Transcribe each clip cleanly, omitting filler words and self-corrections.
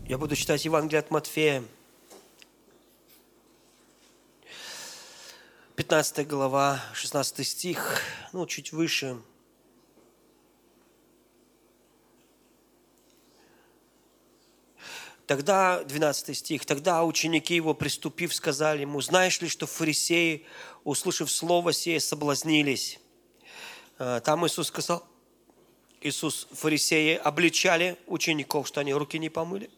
Я буду читать Евангелие от Матфея, 15 глава, 16 стих, чуть выше. Тогда, 12 стих, тогда ученики его, приступив, сказали ему: знаешь ли, что фарисеи, услышав слово сие, соблазнились? Там Иисус сказал, фарисеи обличали учеников, что они руки не помыли.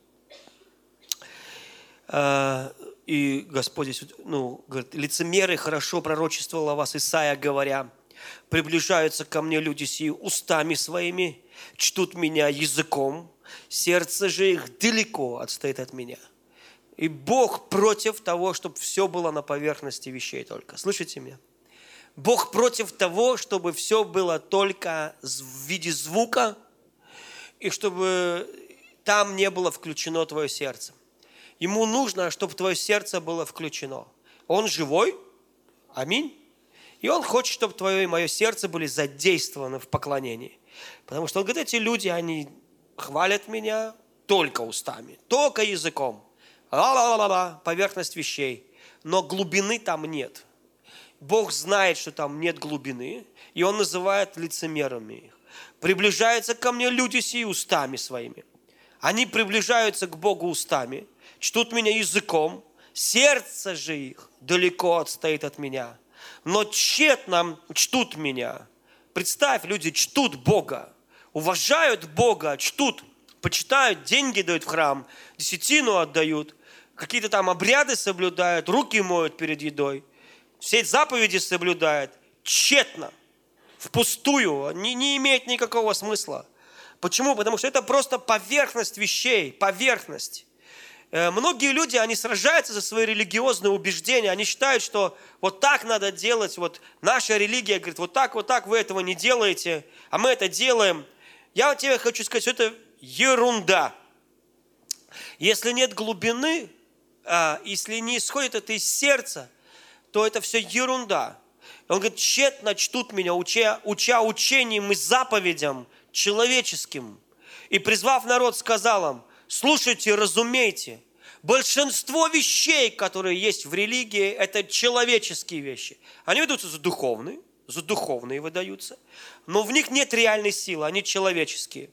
И Господь здесь, говорит, лицемеры хорошо пророчествовал о вас Исаия, говоря: приближаются ко мне люди сии устами своими, чтут меня языком, сердце же их далеко отстоит от меня. И Бог против того, чтобы все было на поверхности вещей только. Слышите меня? Бог против того, чтобы все было только в виде звука, и чтобы там не было включено твое сердце. Ему нужно, чтобы твое сердце было включено. Он живой, аминь. И Он хочет, чтобы твое и мое сердце были задействованы в поклонении. Потому что Он говорит, эти люди, они хвалят меня только устами, только языком. Ла-ла-ла-ла, поверхность вещей. Но глубины там нет. Бог знает, что там нет глубины, и Он называет лицемерами их. Приближаются ко мне люди сии устами своими. Они приближаются к Богу устами, чтут меня языком, сердце же их далеко отстоит от меня. Но тщетно чтут меня. Представь, люди чтут Бога, уважают Бога, чтут, почитают, деньги дают в храм, десятину отдают, какие-то там обряды соблюдают, руки моют перед едой, все заповеди соблюдают, тщетно, впустую, не имеет никакого смысла. Почему? Потому что это просто поверхность вещей, поверхность. Многие люди, они сражаются за свои религиозные убеждения, они считают, что вот так надо делать, вот наша религия говорит, вот так вы этого не делаете, а мы это делаем. Я тебе хочу сказать, что это ерунда. Если нет глубины, если не исходит это из сердца, то это все ерунда. Он говорит, тщетно чтут меня, уча учением и заповедям человеческим. И призвав народ, сказал им: слушайте, разумейте, большинство вещей, которые есть в религии, это человеческие вещи. Они выдаются за духовные выдаются, но в них нет реальной силы, они человеческие.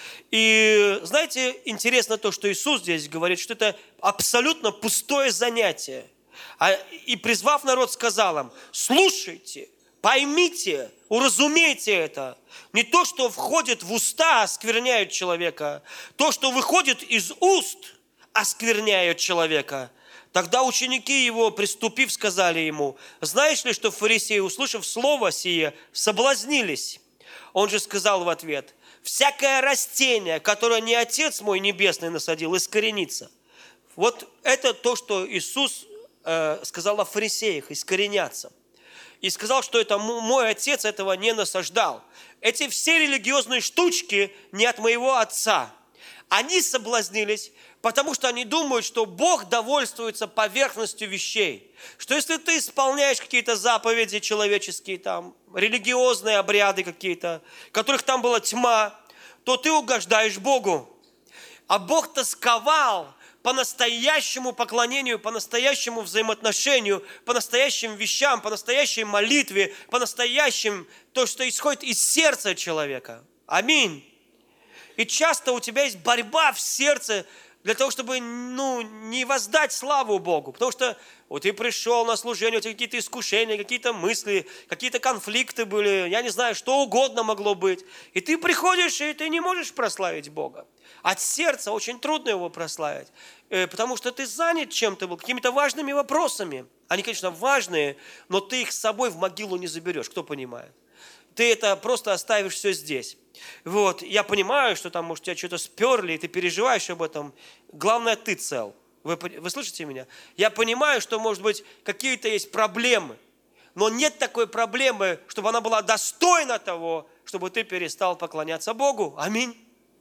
И знаете, интересно то, что Иисус здесь говорит, что это абсолютно пустое занятие. И призвав народ, сказал им: слушайте, поймите, уразумейте это. Не то, что входит в уста, оскверняет человека. То, что выходит из уст, оскверняет человека. Тогда ученики его, приступив, сказали ему: знаешь ли, что фарисеи, услышав слово сие, соблазнились? Он же сказал в ответ: всякое растение, которое не Отец мой Небесный насадил, искоренится. Вот это то, что Иисус сказал о фарисеях, искоренятся. И сказал, что это мой отец этого не насаждал. Эти все религиозные штучки не от моего отца. Они соблазнились, потому что они думают, что Бог довольствуется поверхностью вещей. Что если ты исполняешь какие-то заповеди человеческие, там, религиозные обряды какие-то, которых там была тьма, то ты угождаешь Богу. А Бог тосковал по настоящему поклонению, по настоящему взаимоотношению, по настоящим вещам, по настоящей молитве, по настоящим, то, что исходит из сердца человека. Аминь. И часто у тебя есть борьба в сердце для того, чтобы не воздать славу Богу. Потому что вот ты пришел на служение, у тебя какие-то искушения, какие-то мысли, какие-то конфликты были, я не знаю, что угодно могло быть. И ты приходишь, и ты не можешь прославить Бога. От сердца очень трудно его прославить, потому что ты занят чем-то, какими-то важными вопросами. Они, конечно, важные, но ты их с собой в могилу не заберешь, кто понимает. Ты это просто оставишь все здесь. Вот. Я понимаю, что там, может, тебя что-то сперли, и ты переживаешь об этом. Главное, ты цел. Вы слышите меня? Я понимаю, что, может быть, какие-то есть проблемы, но нет такой проблемы, чтобы она была достойна того, чтобы ты перестал поклоняться Богу. Аминь.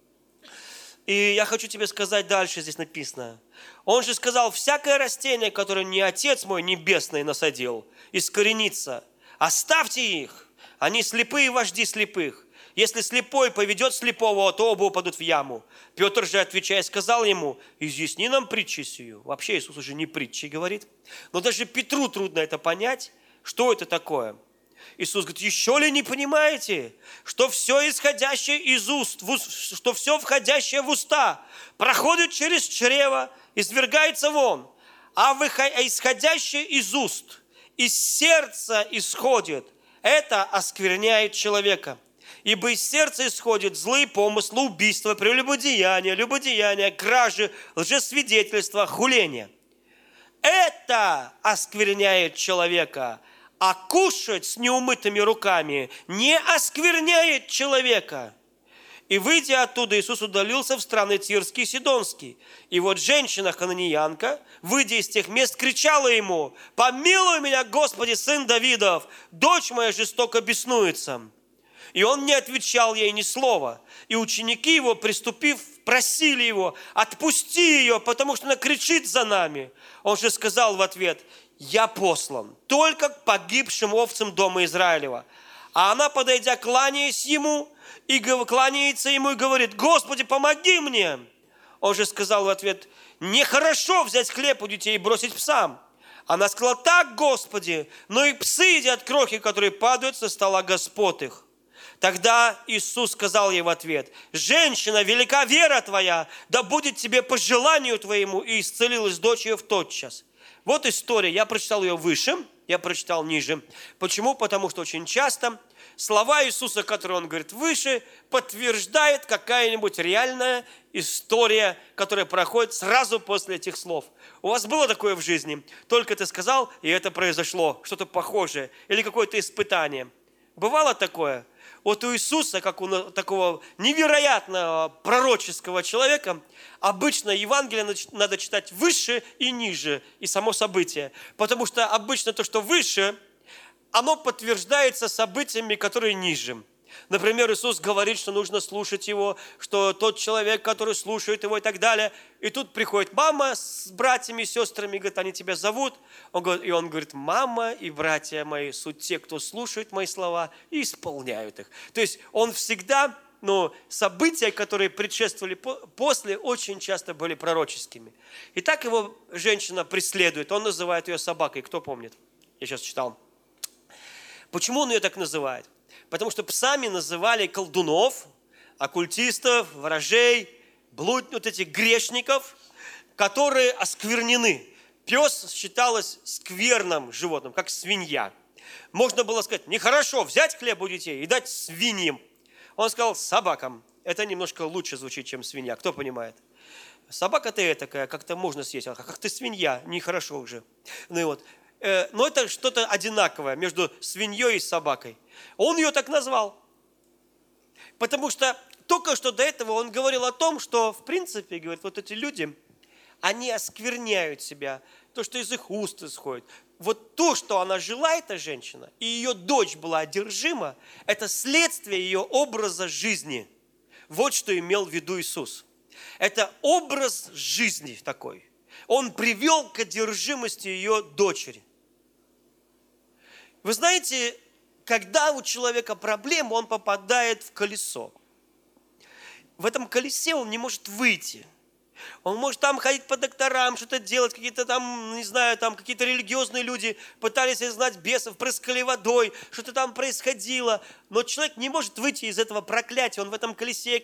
И я хочу тебе сказать дальше, здесь написано. Он же сказал: всякое растение, которое не Отец мой Небесный насадил, искоренится. Оставьте их, они слепые вожди слепых. Если слепой поведет слепого, то оба упадут в яму. Петр же, отвечая, сказал ему: изъясни нам притчи сию. Вообще Иисус уже не притчи говорит. Но даже Петру трудно это понять, что это такое. Иисус говорит: еще ли не понимаете, что все исходящее из уст, что все входящее в уста проходит через чрево, извергается вон, а исходящее из уст, из сердца исходит, это оскверняет человека. Ибо из сердца исходят злые помыслы, убийства, любодеяния, кражи, лжесвидетельства, хуления. Это оскверняет человека, а кушать с неумытыми руками не оскверняет человека. И, выйдя оттуда, Иисус удалился в страны Тирские и Сидонские. И вот женщина-хананеянка, выйдя из тех мест, кричала ему: «Помилуй меня, Господи, сын Давидов, дочь моя жестоко беснуется». И он не отвечал ей ни слова. И ученики его, приступив, просили его: «Отпусти ее, потому что она кричит за нами». Он же сказал в ответ: «Я послан только к погибшим овцам дома Израилева». А она, подойдя, кланяется ему и говорит: «Господи, помоги мне». Он же сказал в ответ: «Нехорошо взять хлеб у детей и бросить псам». Она сказала: «Так, Господи, но и псы едят крохи, которые падают со стола господ их». Тогда Иисус сказал ей в ответ: «Женщина, велика вера твоя, да будет тебе по желанию твоему». И исцелилась дочь ее в тот час. Вот история. Я прочитал ее выше, я прочитал ниже. Почему? Потому что очень часто слова Иисуса, которые Он говорит выше, подтверждает какая-нибудь реальная история, которая проходит сразу после этих слов. У вас было такое в жизни? Только ты сказал, и это произошло, что-то похожее, или какое-то испытание. Бывало такое? Вот у Иисуса, как у такого невероятного пророческого человека, обычно Евангелие надо читать выше и ниже, и само событие. Потому что обычно то, что выше, оно подтверждается событиями, которые ниже. Например, Иисус говорит, что нужно слушать Его, что тот человек, который слушает Его и так далее. И тут приходит мама с братьями и сестрами, говорит: они тебя зовут. И он говорит: мама и братья мои суть те, кто слушает мои слова и исполняют их. То есть он всегда, события, которые предшествовали после, очень часто были пророческими. И так его женщина преследует. Он называет ее собакой. Кто помнит? Я сейчас читал. Почему он ее так называет? Потому что псами называли колдунов, оккультистов, ворожей, этих грешников, которые осквернены. Пес считалось скверным животным, как свинья. Можно было сказать: нехорошо взять хлеб у детей и дать свиньям. Он сказал: собакам. Это немножко лучше звучит, чем свинья. Кто понимает? Собака-то такая, как-то можно съесть, а как ты свинья, нехорошо уже. Но это что-то одинаковое между свиньей и собакой. Он ее так назвал. Потому что только что до этого он говорил о том, что, в принципе, говорит, вот эти люди, они оскверняют себя, то, что из их уст исходит. Вот то, что она жила, эта женщина, и ее дочь была одержима, это следствие ее образа жизни. Вот что имел в виду Иисус. Это образ жизни такой. Он привел к одержимости ее дочери. Вы знаете, когда у человека проблема, он попадает в колесо. В этом колесе он не может выйти. Он может там ходить по докторам, что-то делать, какие-то там, не знаю, там какие-то религиозные люди пытались изгнать бесов, прыскали водой, что-то там происходило. Но человек не может выйти из этого проклятия, он в этом колесе.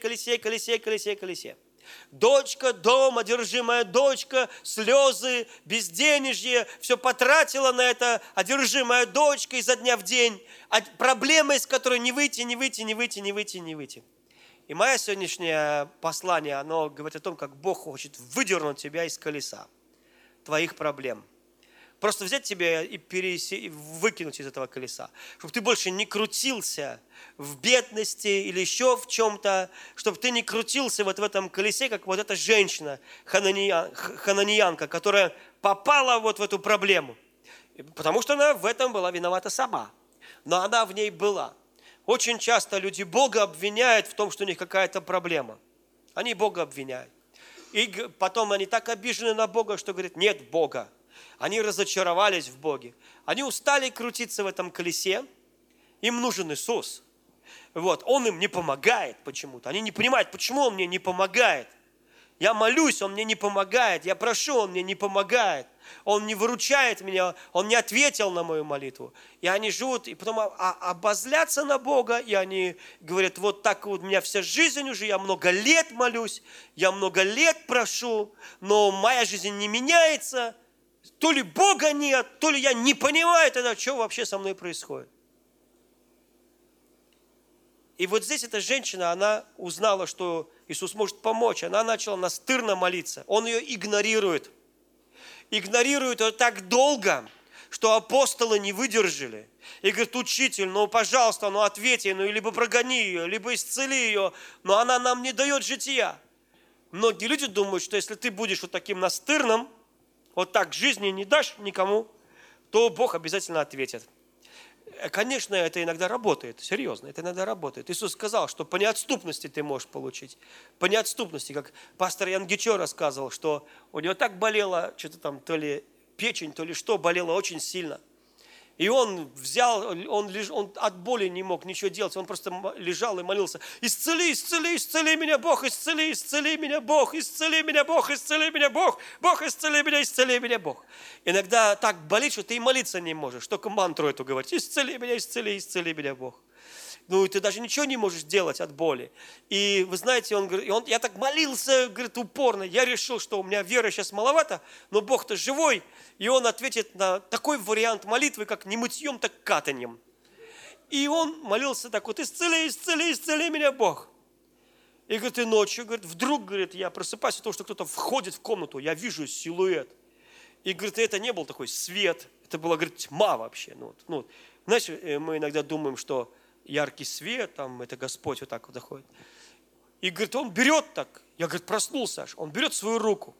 Дочка, дом, одержимая дочка, слезы, безденежье, все потратила на это одержимая дочка изо дня в день. Проблема, из которой не выйти. И мое сегодняшнее послание, оно говорит о том, как Бог хочет выдернуть тебя из колеса твоих проблем. Просто взять тебя и выкинуть из этого колеса, чтобы ты больше не крутился в бедности или еще в чем-то, чтобы ты не крутился вот в этом колесе, как вот эта женщина, хананеянка, которая попала вот в эту проблему. Потому что она в этом была виновата сама, но она в ней была. Очень часто люди Бога обвиняют в том, что у них какая-то проблема. Они Бога обвиняют. И потом они так обижены на Бога, что говорят: нет Бога. Они разочаровались в Боге. Они устали крутиться в этом колесе. Им нужен Иисус. Вот, он им не помогает почему-то. Они не понимают, почему он мне не помогает. Я молюсь, он мне не помогает. Я прошу, он мне не помогает. Он не выручает меня, он не ответил на мою молитву. И они живут, и потом обозлятся на Бога, и они говорят, вот так вот у меня вся жизнь уже, я много лет молюсь, я много лет прошу, но моя жизнь не меняется. То ли Бога нет, то ли я не понимаю тогда, что вообще со мной происходит. И вот здесь эта женщина, она узнала, что Иисус может помочь. Она начала настырно молиться. Он ее игнорирует. Игнорирует ее так долго, что апостолы не выдержали. И говорит, учитель, ну пожалуйста, ну ответь ей, ну либо прогони ее, либо исцели ее. Но она нам не дает жития. Многие люди думают, что если ты будешь вот таким настырным, вот так жизни не дашь никому, то Бог обязательно ответит. Конечно, это иногда работает, серьезно, это иногда работает. Иисус сказал, что по неотступности ты можешь получить. По неотступности, как пастор Ян Гичо рассказывал, что у него так болела, что-то там, то ли печень, то ли что, болела очень сильно. И он взял, он от боли не мог ничего делать, он просто лежал и молился. Исцели, исцели, исцели меня, Бог, исцели, исцели меня, Бог, исцели меня, Бог, исцели меня, Бог, Бог, исцели меня, Бог. Иногда так болит, что ты и молиться не можешь, только мантру эту говорить. Исцели меня, исцели меня, Бог. Ну, и ты даже ничего не можешь делать от боли. И вы знаете, он говорит, я так молился, говорит, упорно. Я решил, что у меня веры сейчас маловато, но Бог-то живой. И он ответит на такой вариант молитвы, как не мытьем, так катаньем. И он молился так вот, исцели, исцели, исцели меня, Бог. И говорит, и ночью, говорит, вдруг, говорит, я просыпаюсь от того, что кто-то входит в комнату, я вижу силуэт. И, говорит, это не был такой свет, это была, говорит, тьма вообще. Знаешь, мы иногда думаем, что яркий свет, там, это Господь вот так вот заходит. И, говорит, он берет так, я, говорит, проснулся аж, он берет свою руку.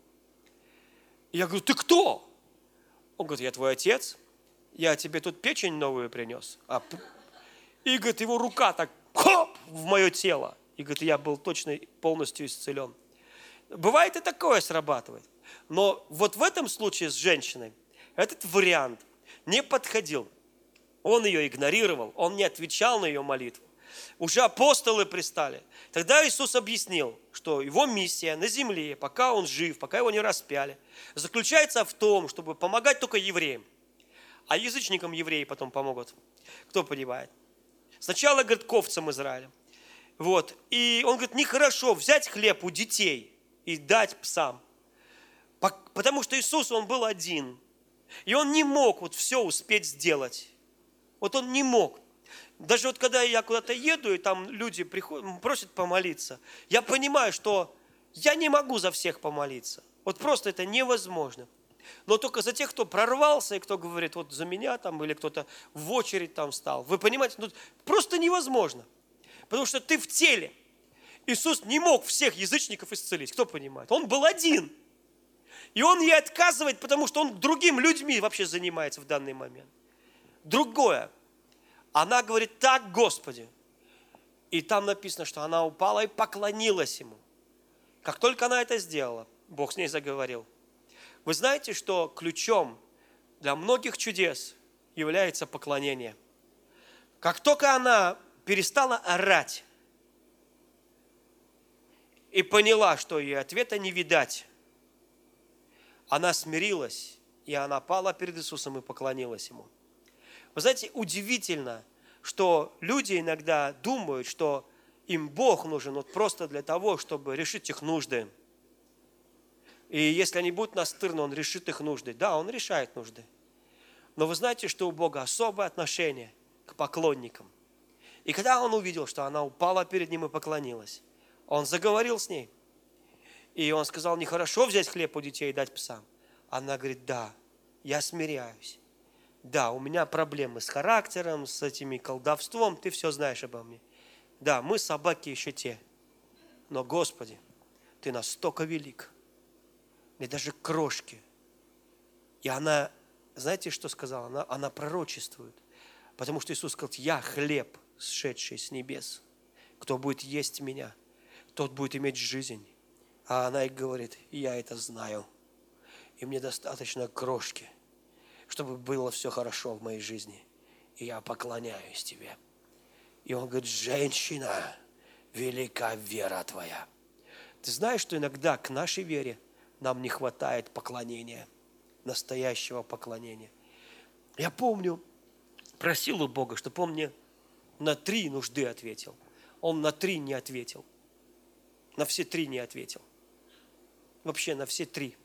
И я говорю, ты кто? Он говорит, я твой отец, я тебе тут печень новую принес. И, говорит, его рука так, хоп, в мое тело. И, говорит, я был точно полностью исцелен. Бывает и такое срабатывает. Но вот в этом случае с женщиной этот вариант не подходил. Он ее игнорировал, он не отвечал на ее молитву. Уже апостолы пристали. Тогда Иисус объяснил, что его миссия на земле, пока он жив, пока его не распяли, заключается в том, чтобы помогать только евреям. А язычникам евреи потом помогут. Кто понимает? Сначала, говорит, к овцам Израиля. Вот. И он говорит, нехорошо взять хлеб у детей и дать псам. Потому что Иисус, он был один. И он не мог вот все успеть сделать. Вот он не мог. Даже вот когда я куда-то еду, и там люди приходят, просят помолиться, я понимаю, что я не могу за всех помолиться. Вот просто это невозможно. Но только за тех, кто прорвался, и кто говорит, вот за меня там, или кто-то в очередь там стал. Вы понимаете, просто невозможно. Потому что ты в теле. Иисус не мог всех язычников исцелить. Кто понимает? Он был один. И он ей отказывает, потому что он другими людьми вообще занимается в данный момент. Другое. Она говорит, так, Господи. И там написано, что она упала и поклонилась Ему. Как только она это сделала, Бог с ней заговорил. Вы знаете, что ключом для многих чудес является поклонение. Как только она перестала орать и поняла, что ей ответа не видать, она смирилась, и она пала перед Иисусом и поклонилась Ему. Вы знаете, удивительно, что люди иногда думают, что им Бог нужен вот просто для того, чтобы решить их нужды. И если они будут настырны, Он решит их нужды. Да, Он решает нужды. Но вы знаете, что у Бога особое отношение к поклонникам. И когда Он увидел, что она упала перед Ним и поклонилась, Он заговорил с ней. И Он сказал, нехорошо взять хлеб у детей и дать псам. Она говорит, да, я смиряюсь. Да, у меня проблемы с характером, с этими колдовством, ты все знаешь обо мне. Да, мы собаки еще те. Но, Господи, Ты настолько велик. Мне даже крошки. И она, знаете, что сказала? Она пророчествует. Потому что Иисус сказал, я хлеб, сшедший с небес. Кто будет есть меня, тот будет иметь жизнь. А она и говорит, я это знаю. И мне достаточно крошки, чтобы было все хорошо в моей жизни. И я поклоняюсь Тебе. И он говорит: женщина, велика вера твоя. Ты знаешь, что иногда к нашей вере нам не хватает поклонения, настоящего поклонения. Я помню, просил у Бога, чтобы он мне на 3 нужды ответил. Он на 3 не ответил. На все 3 не ответил. Вообще на все 3.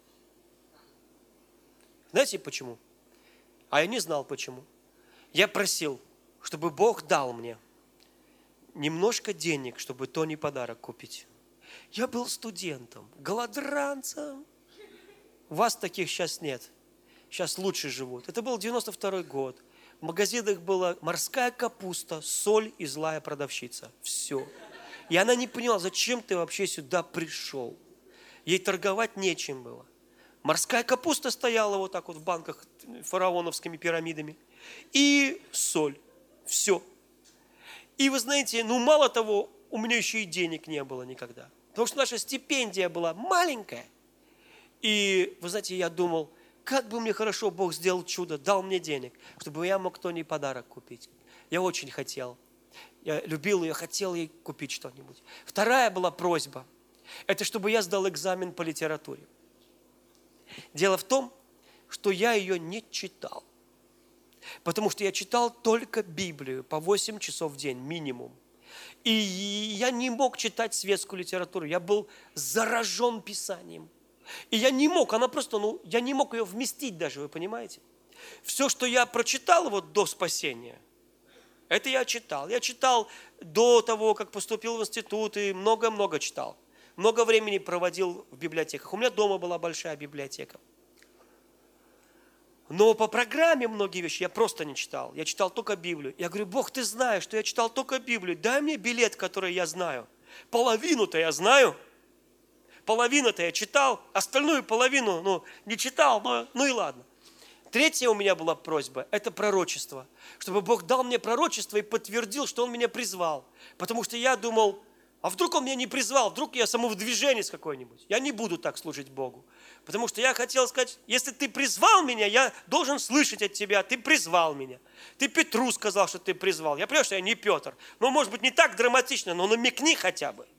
Знаете почему? А я не знал почему. Я просил, чтобы Бог дал мне немножко денег, чтобы Тони подарок купить. Я был студентом, голодранцем. Вас таких сейчас нет. Сейчас лучше живут. Это был 92-й год. В магазинах была морская капуста, соль и злая продавщица. Все. И она не поняла, зачем ты вообще сюда пришел. Ей торговать нечем было. Морская капуста стояла вот так вот в банках фараоновскими пирамидами. И соль. Все. И вы знаете, мало того, у меня еще и денег не было никогда. Потому что наша стипендия была маленькая. И, вы знаете, я думал, как бы мне хорошо Бог сделал чудо, дал мне денег, чтобы я мог Тони подарок купить. Я очень хотел. Я любил ее, хотел ей купить что-нибудь. Вторая была просьба. Это чтобы я сдал экзамен по литературе. Дело в том, что я ее не читал. Потому что я читал только Библию по 8 часов в день минимум. И я не мог читать светскую литературу. Я был заражен Писанием. И я не мог, она просто, я не мог ее вместить даже, вы понимаете? Все, что я прочитал вот до спасения, это я читал. Я читал до того, как поступил в институт, и много-много читал. Много времени проводил в библиотеках. У меня дома была большая библиотека. Но по программе многие вещи я просто не читал. Я читал только Библию. Я говорю: Бог, ты знаешь, что я читал только Библию. Дай мне билет, который я знаю. Половину-то я знаю. Половину-то я читал. Остальную половину, не читал, но и ладно. Третья у меня была просьба – это пророчество. Чтобы Бог дал мне пророчество и подтвердил, что Он меня призвал. Потому что я думал, а вдруг Он меня не призвал, вдруг я самовдвиженец какой-нибудь. Я не буду так служить Богу. Потому что я хотел сказать, если ты призвал меня, я должен слышать от тебя, ты призвал меня. Ты Петру сказал, что ты призвал. Я понимаю, что я не Петр. Может быть, не так драматично, но намекни хотя бы.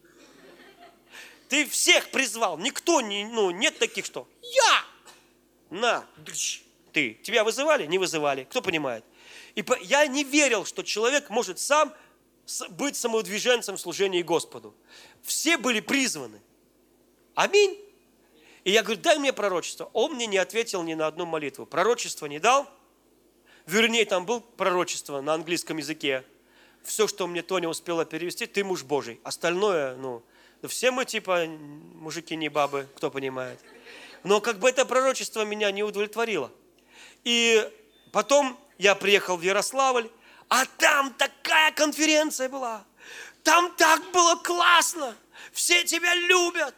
Ты всех призвал. Никто, нет таких, что я. Ты. Тебя вызывали? Не вызывали. Кто понимает? И я не верил, что человек может сам быть самовдвиженцем в служении Господу. Все были призваны. Аминь. И я говорю: дай мне пророчество. Он мне не ответил ни на одну молитву. Пророчество не дал. Вернее, там было пророчество на английском языке. Все, что мне Тоня успела перевести, ты муж Божий. Остальное, все мы типа мужики, не бабы, кто понимает. Но это пророчество меня не удовлетворило. И потом я приехал в Ярославль, а там такая конференция была. Там так было классно. Все тебя любят.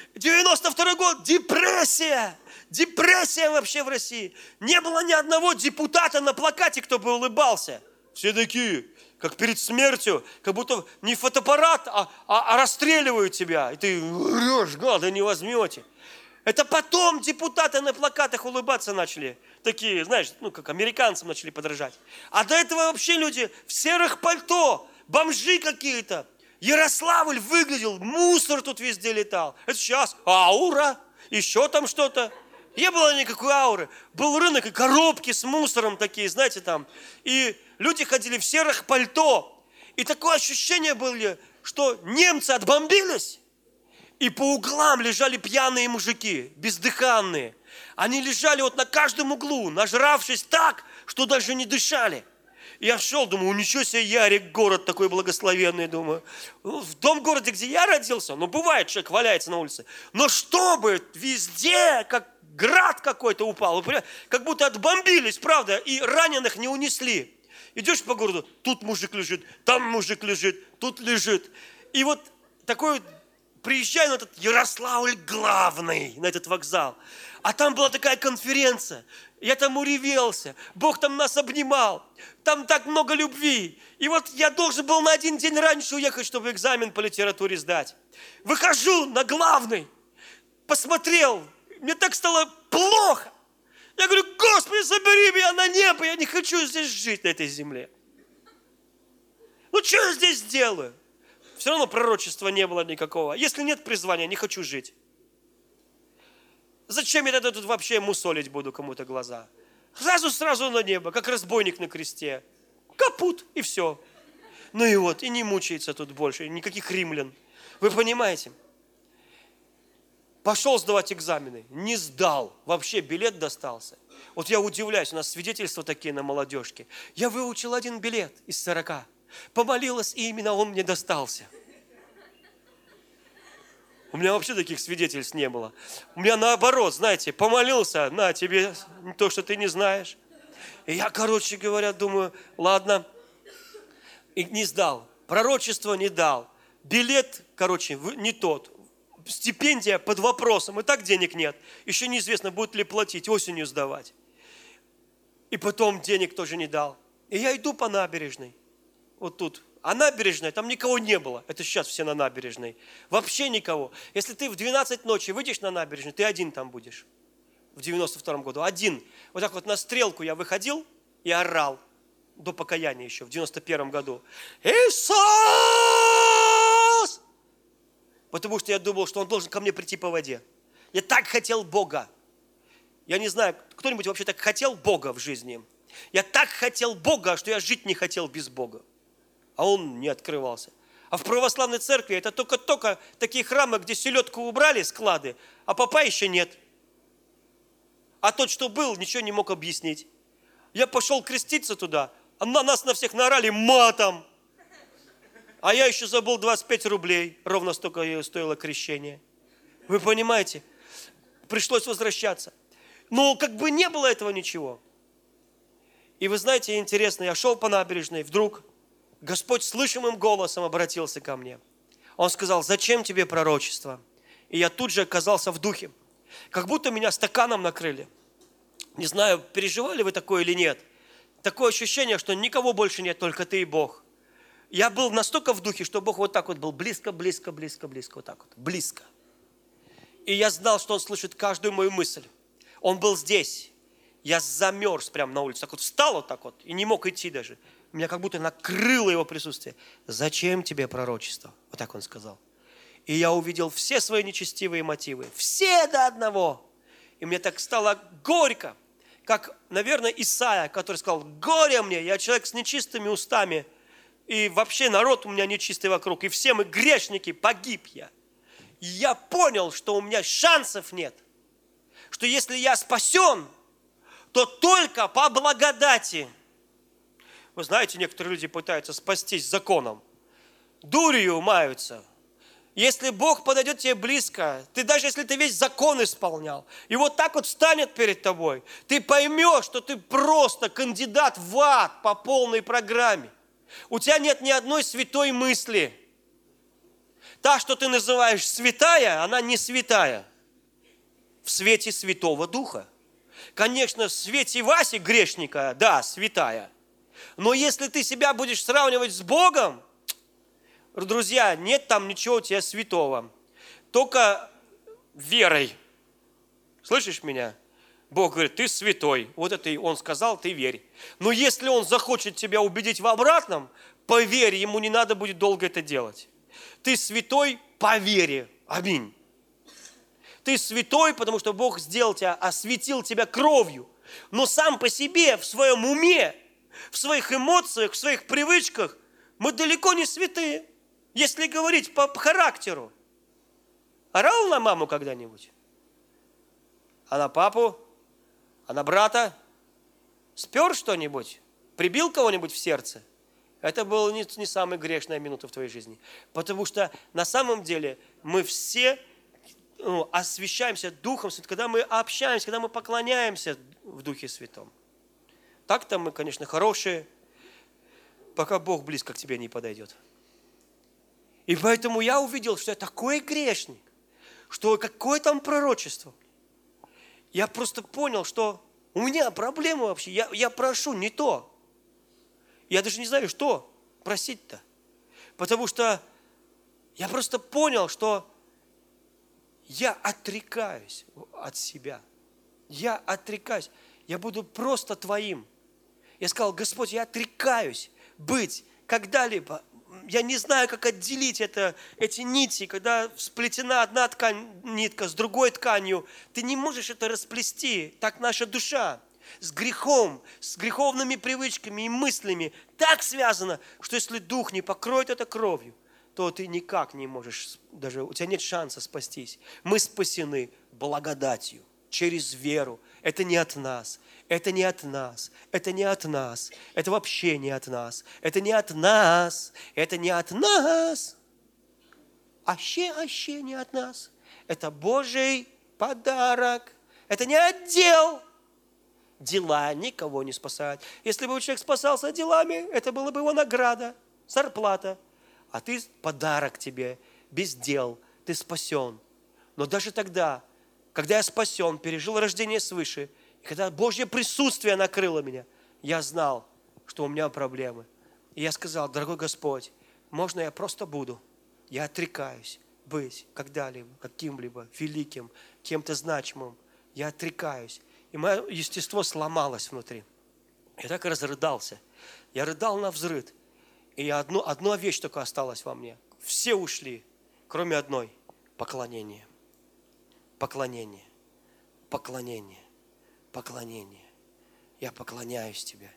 92-й год, депрессия. Депрессия вообще в России. Не было ни одного депутата на плакате, кто бы улыбался. Все такие, как перед смертью, как будто не фотоаппарат, а расстреливают тебя. И ты врешь, гада, не возьмете. Это потом депутаты на плакатах улыбаться начали. Такие, знаешь, как американцам начали подражать. А до этого вообще люди в серых пальто, бомжи какие-то. Ярославль выглядел, мусор тут везде летал. Это сейчас аура, еще там что-то. Не было никакой ауры. Был рынок и коробки с мусором такие, знаете, там. И люди ходили в серых пальто. И такое ощущение было, что немцы отбомбились. И по углам лежали пьяные мужики, бездыханные. Они лежали на каждом углу, нажравшись так, что даже не дышали. Я шел, думаю, ничего себе, Ярик, город такой благословенный, думаю. В том городе, где я родился, бывает, человек валяется на улице. Но чтобы везде, как град какой-то упал, как будто отбомбились, правда, и раненых не унесли. Идешь по городу, тут мужик лежит, там мужик лежит, тут лежит. И такой... Приезжаю на этот Ярославль главный, на этот вокзал. А там была такая конференция. Я там уревелся. Бог там нас обнимал. Там так много любви. И я должен был на 1 день раньше уехать, чтобы экзамен по литературе сдать. Выхожу на главный. Посмотрел. Мне так стало плохо. Я говорю: Господи, забери меня на небо. Я не хочу здесь жить, на этой земле. Ну, что я здесь делаю? Все равно пророчества не было никакого. Если нет призвания, не хочу жить. Зачем я тогда тут вообще мусолить буду кому-то глаза? Сразу на небо, как разбойник на кресте. Капут, и все. Ну и вот, и не мучается тут больше, никаких римлян. Вы понимаете? Пошел сдавать экзамены, не сдал, вообще билет достался. Вот я удивляюсь, у нас свидетельства такие на молодежке. Я выучил 1 билет из 40, помолилась, и именно он мне достался. У меня вообще таких свидетельств не было. У меня наоборот, знаете, помолился, на тебе то, что ты не знаешь. И я, короче говоря, думаю, ладно, и не сдал, пророчество не дал, билет, короче, не тот, стипендия под вопросом, и так денег нет, еще неизвестно, будет ли платить, осенью сдавать. И потом денег тоже не дал. И я иду по набережной, вот тут. А набережная, там никого не было. Это сейчас все на набережной. Вообще никого. Если ты в 12 ночи выйдешь на набережную, ты один там будешь. В 92-м году. Один. Вот так вот на стрелку я выходил и орал. До покаяния еще, в 91-м году. Иисус! Потому что я думал, что Он должен ко мне прийти по воде. Я так хотел Бога. Я не знаю, кто-нибудь вообще так хотел Бога в жизни? Я так хотел Бога, что я жить не хотел без Бога. А Он не открывался. А в православной церкви это только такие храмы, где селедку убрали, склады, а попа еще нет. А тот, что был, ничего не мог объяснить. Я пошел креститься туда, а на нас на всех наорали матом. А я еще забыл 25 рублей, ровно столько и стоило крещение. Вы понимаете? Пришлось возвращаться. Но как бы не было этого ничего. И вы знаете, интересно, я шел по набережной, вдруг Господь слышимым голосом обратился ко мне. Он сказал: зачем тебе пророчество? И я тут же оказался в духе. Как будто меня стаканом накрыли. Не знаю, переживали вы такое или нет. Такое ощущение, что никого больше нет, только ты и Бог. Я был настолько в духе, что Бог вот так вот был близко, вот так вот, близко. И я знал, что Он слышит каждую мою мысль. Он был здесь. Я замерз прямо на улице. Так вот встал вот так вот и не мог идти даже. Меня как будто накрыло Его присутствие. Зачем тебе пророчество? Вот так Он сказал. И я увидел все свои нечестивые мотивы. Все до одного. И мне так стало горько. Как, наверное, Исаия, который сказал: горе мне, я человек с нечистыми устами. И вообще народ у меня нечистый вокруг. И все мы грешники, погиб я. И я понял, что у меня шансов нет. Что если я спасен, то только по благодати. Вы знаете, некоторые люди пытаются спастись законом. Дурью маются. Если Бог подойдет тебе близко, ты даже если ты весь закон исполнял, и вот так вот встанет перед тобой, ты поймешь, что ты просто кандидат в ад по полной программе. У тебя нет ни одной святой мысли. Та, что ты называешь святая, она не святая. В свете Святого Духа. Конечно, в свете Васи грешника, да, святая. Но если ты себя будешь сравнивать с Богом, друзья, нет там ничего у тебя святого. Только верой. Слышишь меня? Бог говорит: ты святой. Вот это Он сказал, ты верь. Но если Он захочет тебя убедить в обратном, поверь, Ему не надо будет долго это делать. Ты святой по вере. Аминь. Ты святой, потому что Бог сделал тебя, осветил тебя кровью. Но сам по себе, в своем уме, в своих эмоциях, в своих привычках, мы далеко не святые. Если говорить по характеру. Орал на маму когда-нибудь? А на папу? А на брата? Спер что-нибудь? Прибил кого-нибудь в сердце? Это была не самая грешная минута в твоей жизни. Потому что на самом деле мы все освящаемся Духом Святым, когда мы общаемся, когда мы поклоняемся в Духе Святом. Так-то мы, конечно, хорошие, пока Бог близко к тебе не подойдет. И поэтому я увидел, что я такой грешник, что какое там пророчество. Я просто понял, что у меня проблема вообще. Я прошу не то. Я даже не знаю, что просить-то. Потому что я просто понял, что я отрекаюсь от себя. Я отрекаюсь. Я буду просто Твоим. Я сказал: Господь, я отрекаюсь быть когда-либо я не знаю, как отделить эти нити, когда сплетена одна нитка с другой тканью. Ты не можешь это расплести. Так наша душа с грехом, с греховными привычками и мыслями так связана, что если Дух не покроет это кровью, то ты никак не можешь, даже у тебя нет шанса спастись. Мы спасены благодатью, через веру. Это не от нас, это не от нас, это не от нас, это вообще не от нас, это не от нас, это не от нас. Аще не от нас. Это Божий подарок. Это не отдел. Дела никого не спасают. Если бы человек спасался делами, это была бы его награда, зарплата. А ты, подарок тебе, без дел, ты спасен. Но даже тогда, когда я спасен, пережил рождение свыше, и когда Божье присутствие накрыло меня, я знал, что у меня проблемы. И я сказал: дорогой Господь, можно я просто буду? Я отрекаюсь быть когда-либо, каким-либо великим, кем-то значимым. Я отрекаюсь. И мое естество сломалось внутри. Я так разрыдался. Я рыдал навзрыд. И одна вещь только осталась во мне. Все ушли, кроме одной. Поклонение. Поклонение. Поклонение. Поклонение. Я поклоняюсь Тебе.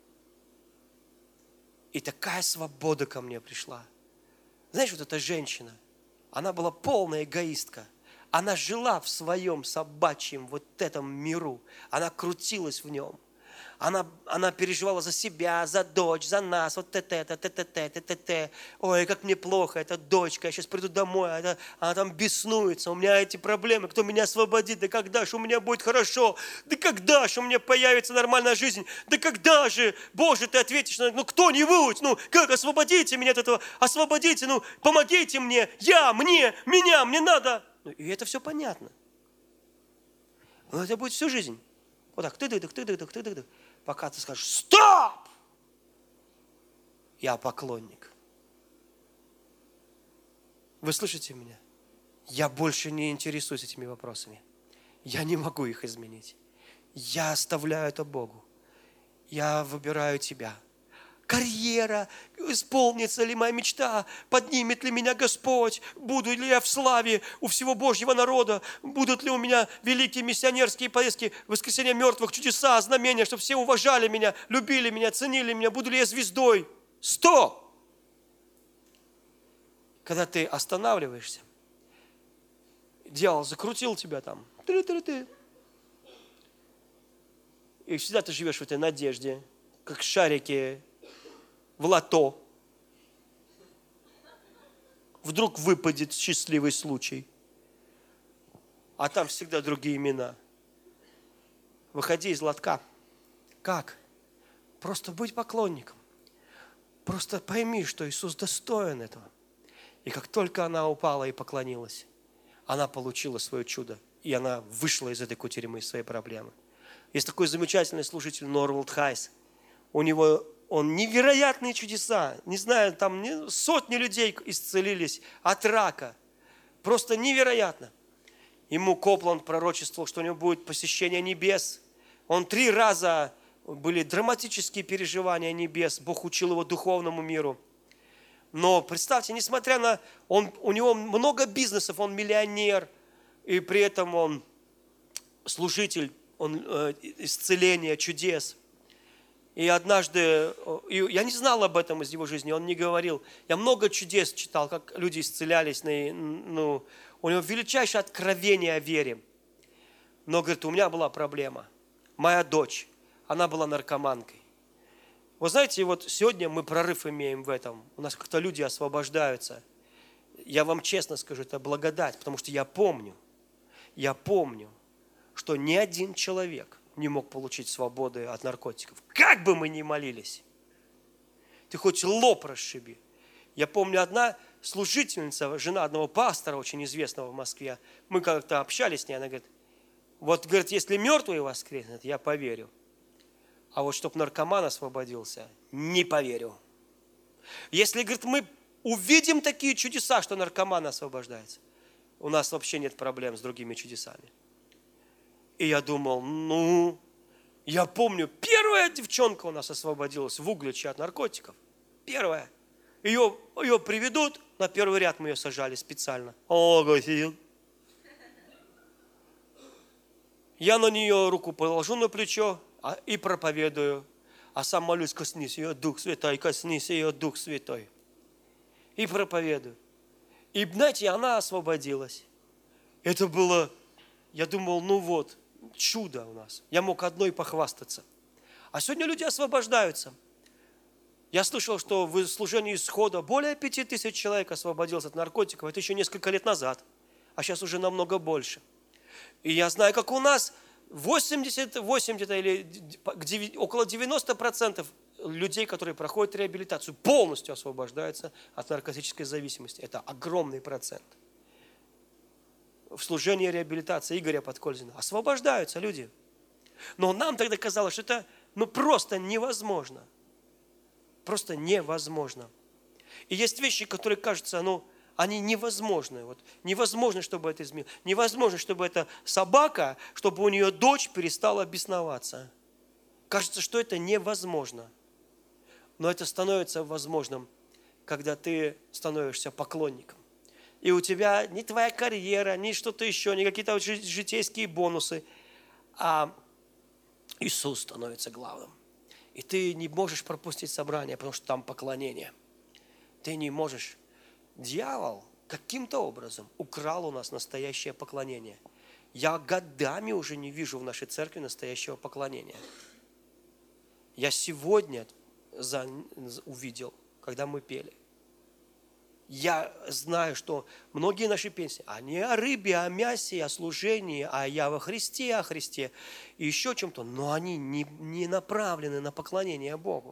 И такая свобода ко мне пришла. Знаешь, вот эта женщина, она была полная эгоистка. Она жила в своем собачьем вот этом миру. Она крутилась в нем. Она переживала за себя, за дочь, за нас. Вот т. Ой, как мне плохо, это дочка, я сейчас приду домой, она там беснуется, у меня эти проблемы, кто меня освободит, да когда же у меня будет хорошо, да когда же у меня появится нормальная жизнь, да когда же, Боже, ты ответишь, ну кто-нибудь, ну как, освободите меня от этого, освободите, ну помогите мне, мне надо. И это все понятно. Но это будет всю жизнь. Вот так, ты-дых, пока ты скажешь: стоп! Я поклонник. Вы слышите меня? Я больше не интересуюсь этими вопросами. Я не могу их изменить. Я оставляю это Богу. Я выбираю Тебя. Карьера, исполнится ли моя мечта, поднимет ли меня Господь, буду ли я в славе у всего Божьего народа, будут ли у меня великие миссионерские поездки, воскресение мертвых, чудеса, знамения, чтобы все уважали меня, любили меня, ценили меня, буду ли я звездой. Стоп! Когда ты останавливаешься, дьявол закрутил тебя там, и всегда ты живешь в этой надежде, как шарики в лото. Вдруг выпадет счастливый случай. А там всегда другие имена. Выходи из лотка. Как? Просто будь поклонником. Просто пойми, что Иисус достоин этого. И как только она упала и поклонилась, она получила свое чудо. И она вышла из этой кутерьмы, из своей проблемы. Есть такой замечательный служитель Норвалд Хайс. Он невероятные чудеса. Не знаю, там сотни людей исцелились от рака. Просто невероятно. Ему Копланд пророчествовал, что у него будет посещение небес. Он 3 раза были драматические переживания небес. Бог учил его духовному миру. Но представьте, несмотря на... у него много бизнесов, он миллионер. И при этом он служитель, он исцеления, чудес. И однажды, я не знал об этом из его жизни, он не говорил. Я много чудес читал, как люди исцелялись. У него величайшее откровение о вере. Но, говорит, у меня была проблема. Моя дочь, она была наркоманкой. Вы знаете, вот сегодня мы прорыв имеем в этом. У нас как-то люди освобождаются. Я вам честно скажу, это благодать, потому что я помню, что ни один человек не мог получить свободы от наркотиков. Как бы мы ни молились. Ты хоть лоб расшиби. Я помню, одна служительница, жена одного пастора, очень известного в Москве, мы как-то общались с ней, она говорит, вот, говорит, если мертвый воскреснет, я поверю. А вот чтоб наркоман освободился, не поверю. Если, говорит, мы увидим такие чудеса, что наркоман освобождается, у нас вообще нет проблем с другими чудесами. И я думал, я помню, первая девчонка у нас освободилась в Угличе от наркотиков. Первая. Ее приведут, на первый ряд мы ее сажали специально. О, говорит, я на нее руку положу на плечо и проповедую. А сам молюсь, коснись ее, Дух Святой, коснись ее, Дух Святой. И проповедую. И, знаете, она освободилась. Это было, я думал, ну вот, чудо у нас. Я мог одной похвастаться. А сегодня люди освобождаются. Я слышал, что в служении исхода более 5000 человек освободилось от наркотиков. Это еще несколько лет назад. А сейчас уже намного больше. И я знаю, как у нас 80 или около 90% людей, которые проходят реабилитацию, полностью освобождаются от наркотической зависимости. Это огромный процент. В служении реабилитации Игоря Подкользина освобождаются люди. Но нам тогда казалось, что это просто невозможно. Просто невозможно. И есть вещи, которые кажутся, они невозможны. Вот невозможно, чтобы это изменилось. Невозможно, чтобы эта собака, чтобы у нее дочь перестала бесноваться. Кажется, что это невозможно. Но это становится возможным, когда ты становишься поклонником. И у тебя не твоя карьера, не что-то еще, не какие-то житейские бонусы, а Иисус становится главным. И ты не можешь пропустить собрание, потому что там поклонение. Ты не можешь. Дьявол каким-то образом украл у нас настоящее поклонение. Я годами уже не вижу в нашей церкви настоящего поклонения. Я сегодня увидел, когда мы пели. Я знаю, что многие наши песни, они о рыбе, о мясе, о служении, а я во Христе, о Христе и еще чем-то, но они не направлены на поклонение Богу.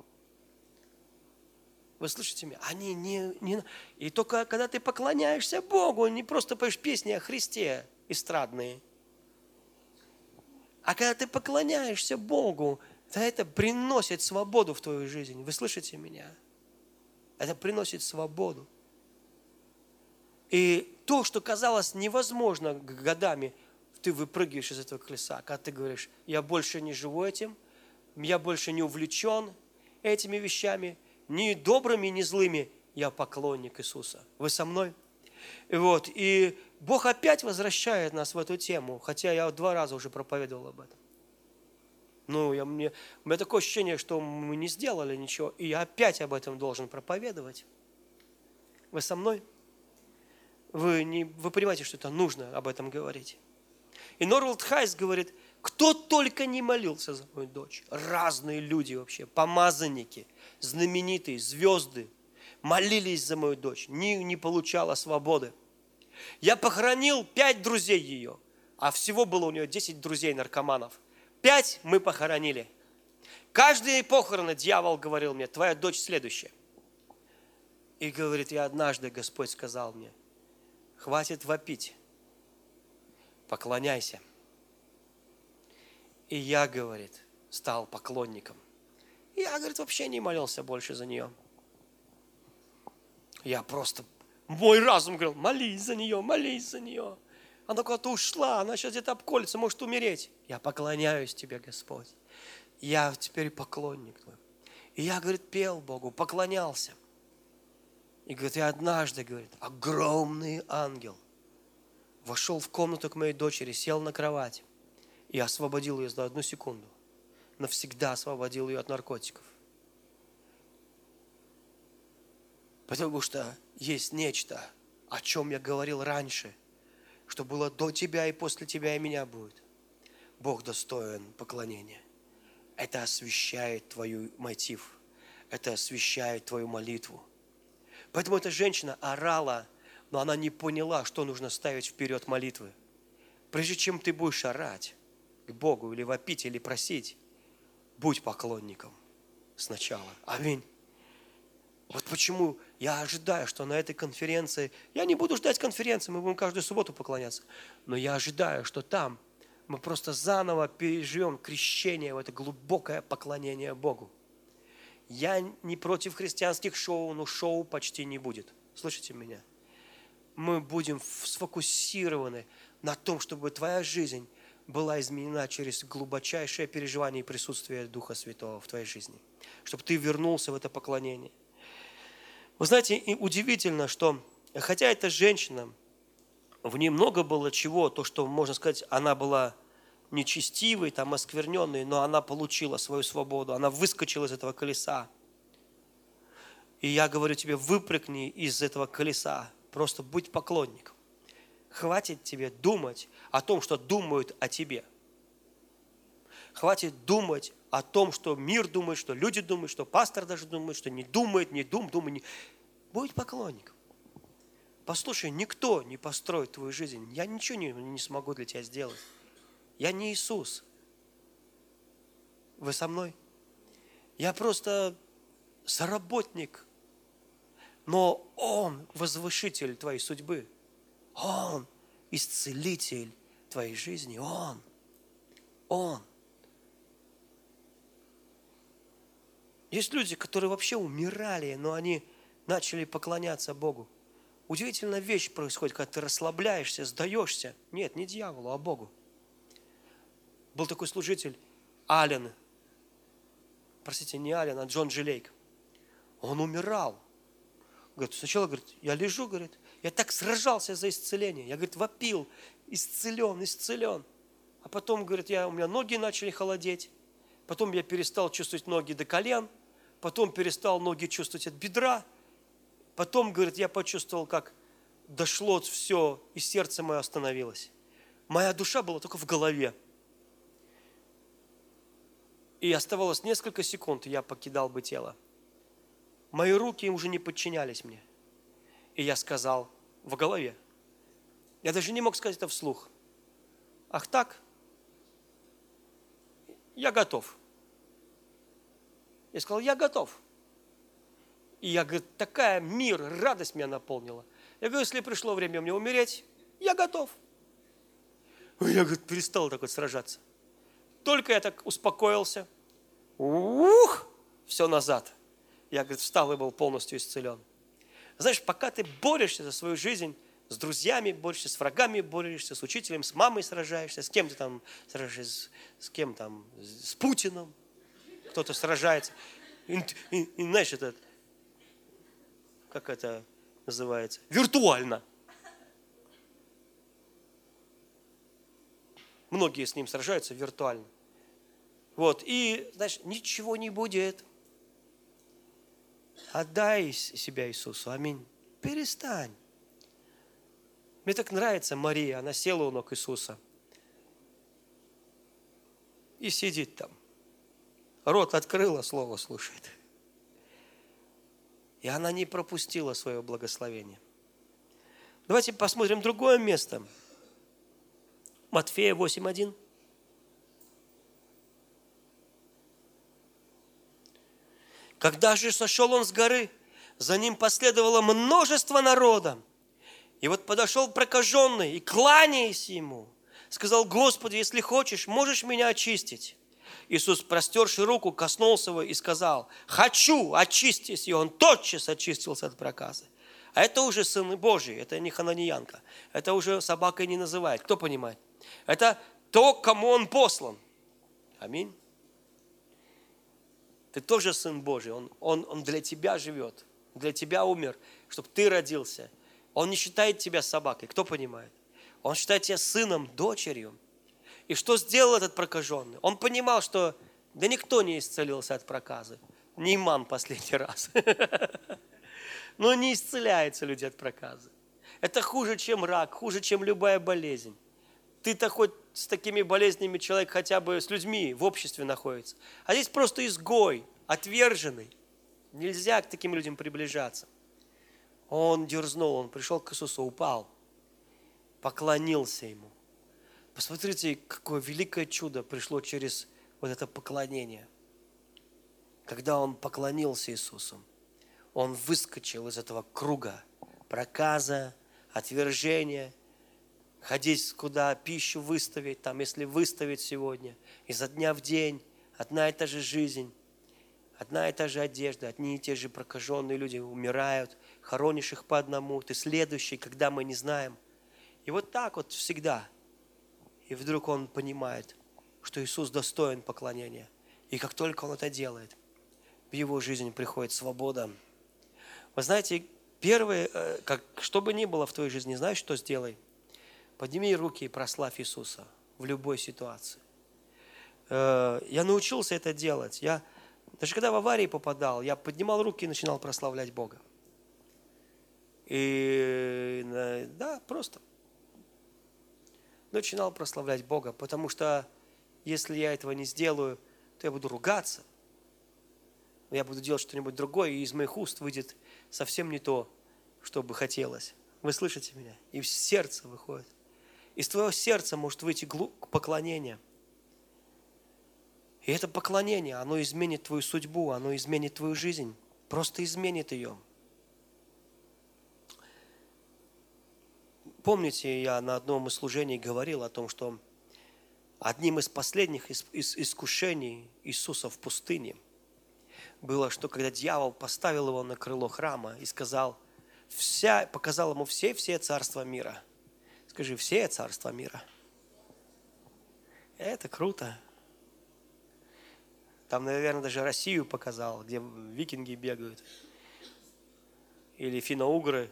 Вы слышите меня? Они не... И только когда ты поклоняешься Богу, не просто поешь песни о Христе эстрадные, а когда ты поклоняешься Богу, то это приносит свободу в твою жизнь. Вы слышите меня? Это приносит свободу. И то, что казалось невозможно годами, ты выпрыгиваешь из этого колеса, когда ты говоришь, я больше не живу этим, я больше не увлечен этими вещами, ни добрыми, ни злыми, я поклонник Иисуса. Вы со мной? И Бог опять возвращает нас в эту тему, хотя я 2 раза уже проповедовал об этом. У меня такое ощущение, что мы не сделали ничего, и я опять об этом должен проповедовать. Вы со мной? Вы понимаете, что это нужно об этом говорить. И Норвальд Хайс говорит, кто только не молился за мою дочь. Разные люди вообще, помазанники, знаменитые, звезды, молились за мою дочь, не получала свободы. Я похоронил 5 друзей ее, а всего было у нее 10 друзей-наркоманов. 5 мы похоронили. Каждые похороны дьявол говорил мне, твоя дочь следующая. И говорит, и однажды Господь сказал мне, хватит вопить, поклоняйся. И я, говорит, стал поклонником. И я, говорит, вообще не молился больше за нее. Я просто, мой разум говорил, молись за нее, молись за нее. Она куда-то ушла, она сейчас где-то обколется, может умереть. Я поклоняюсь тебе, Господь. Я теперь поклонник твой. И я, говорит, пел Богу, поклонялся. И, говорит, и однажды, говорит, огромный ангел вошел в комнату к моей дочери, сел на кровать и освободил ее за 1 секунду. Навсегда освободил ее от наркотиков. Потому что есть нечто, о чем я говорил раньше, что было до тебя и после тебя и меня будет. Бог достоин поклонения. Это освящает твой мотив. Это освящает твою молитву. Поэтому эта женщина орала, но она не поняла, что нужно ставить вперед молитвы. Прежде чем ты будешь орать к Богу, или вопить, или просить, будь поклонником сначала. Аминь. Вот почему я ожидаю, что на этой конференции, я не буду ждать конференции, мы будем каждую субботу поклоняться, но я ожидаю, что там мы просто заново переживем крещение в это глубокое поклонение Богу. Я не против христианских шоу, но шоу почти не будет. Слышите меня? Мы будем сфокусированы на том, чтобы твоя жизнь была изменена через глубочайшее переживание и присутствие Духа Святого в твоей жизни. Чтобы ты вернулся в это поклонение. Вы знаете, и удивительно, что хотя эта женщина, в ней много было чего, то, что, можно сказать, она была нечестивой, там, оскверненной, но она получила свою свободу, она выскочила из этого колеса. И я говорю тебе, выпрыгни из этого колеса, просто будь поклонником. Хватит тебе думать о том, что думают о тебе. Хватит думать о том, что мир думает, что люди думают, что пастор даже думает, что не думает, думай. Будь поклонником. Послушай, никто не построит твою жизнь. Я ничего не смогу для тебя сделать. Я не Иисус. Вы со мной? Я просто соработник. Но Он возвышитель твоей судьбы. Он исцелитель твоей жизни. Он. Есть люди, которые вообще умирали, но они начали поклоняться Богу. Удивительная вещь происходит, когда ты расслабляешься, сдаешься. Нет, не дьяволу, а Богу. Был такой служитель Аллен. Простите, не Аллен, а Джон Джилейк. Он умирал. Говорит, сначала, я лежу, я так сражался за исцеление. Я, вопил, исцелен. А потом, у меня ноги начали холодеть. Потом я перестал чувствовать ноги до колен. Потом перестал ноги чувствовать от бедра. Потом, я почувствовал, как дошло все, и сердце мое остановилось. Моя душа была только в голове. И оставалось несколько секунд, и я покидал бы тело. Мои руки уже не подчинялись мне. И я сказал в голове. Я даже не мог сказать это вслух. Ах так? Я готов. Я сказал, я готов. И я, такая мир, радость меня наполнила. Я говорю, если пришло время мне умереть, я готов. Я, перестал так сражаться. Только я так успокоился, все назад. Я, встал и был полностью исцелен. Знаешь, пока ты борешься за свою жизнь, с друзьями борешься, с врагами борешься, с учителем, с мамой сражаешься, с кем ты там сражаешься, с кем там, с Путиным, кто-то сражается. И знаешь, как это называется? Виртуально. Многие с ним сражаются виртуально. И, знаешь, ничего не будет. Отдай себя Иисусу. Аминь. Перестань. Мне так нравится Мария. Она села у ног Иисуса. И сидит там. Рот открыла, слово слушает. И она не пропустила свое благословение. Давайте посмотрим другое место. Матфея 8:1. Когда же сошел он с горы, за ним последовало множество народа. И подошел прокаженный и, кланяясь ему, сказал, Господи, если хочешь, можешь меня очистить. Иисус, простерши руку, коснулся его и сказал, хочу, очистись. И он тотчас очистился от проказы. А это уже сыны Божьи, это не хананеянка. Это уже собакой не называет. Кто понимает? Это то, кому он послан. Аминь. Ты тоже сын Божий, он для тебя живет, для тебя умер, чтобы ты родился. Он не считает тебя собакой, кто понимает? Он считает тебя сыном, дочерью. И что сделал этот прокаженный? Он понимал, что никто не исцелился от проказы. Не имам последний раз. Но не исцеляются люди от проказы. Это хуже, чем рак, хуже, чем любая болезнь. Ты-то хоть с такими болезнями человек хотя бы с людьми в обществе находится. А здесь просто изгой, отверженный. Нельзя к таким людям приближаться. Он дерзнул, он пришел к Иисусу, упал, поклонился Ему. Посмотрите, какое великое чудо пришло через это поклонение. Когда он поклонился Иисусу, он выскочил из этого круга проказа, отвержения, ходить куда пищу выставить, там, если выставить сегодня, изо дня в день, одна и та же жизнь, одна и та же одежда, одни и те же прокаженные люди умирают, хоронишь их по одному, ты следующий, когда мы не знаем. И так всегда. И вдруг он понимает, что Иисус достоин поклонения. И как только он это делает, в его жизнь приходит свобода. Вы знаете, первое, что бы ни было в твоей жизни, знаешь, что сделай? Подними руки и прославь Иисуса в любой ситуации. Я научился это делать. Даже когда в аварии попадал, я поднимал руки и начинал прославлять Бога. И да, просто начинал прославлять Бога, потому что если я этого не сделаю, то я буду ругаться. Я буду делать что-нибудь другое, и из моих уст выйдет совсем не то, что бы хотелось. Вы слышите меня? И из сердца выходит. Из твоего сердца может выйти поклонение. И это поклонение, оно изменит твою судьбу, оно изменит твою жизнь. Просто изменит ее. Помните, я на одном из служений говорил о том, что одним из последних искушений Иисуса в пустыне было, что когда дьявол поставил его на крыло храма и показал ему все царства мира. Скажи, все царства мира. Это круто. Там, наверное, даже Россию показал, где викинги бегают. Или финно-угры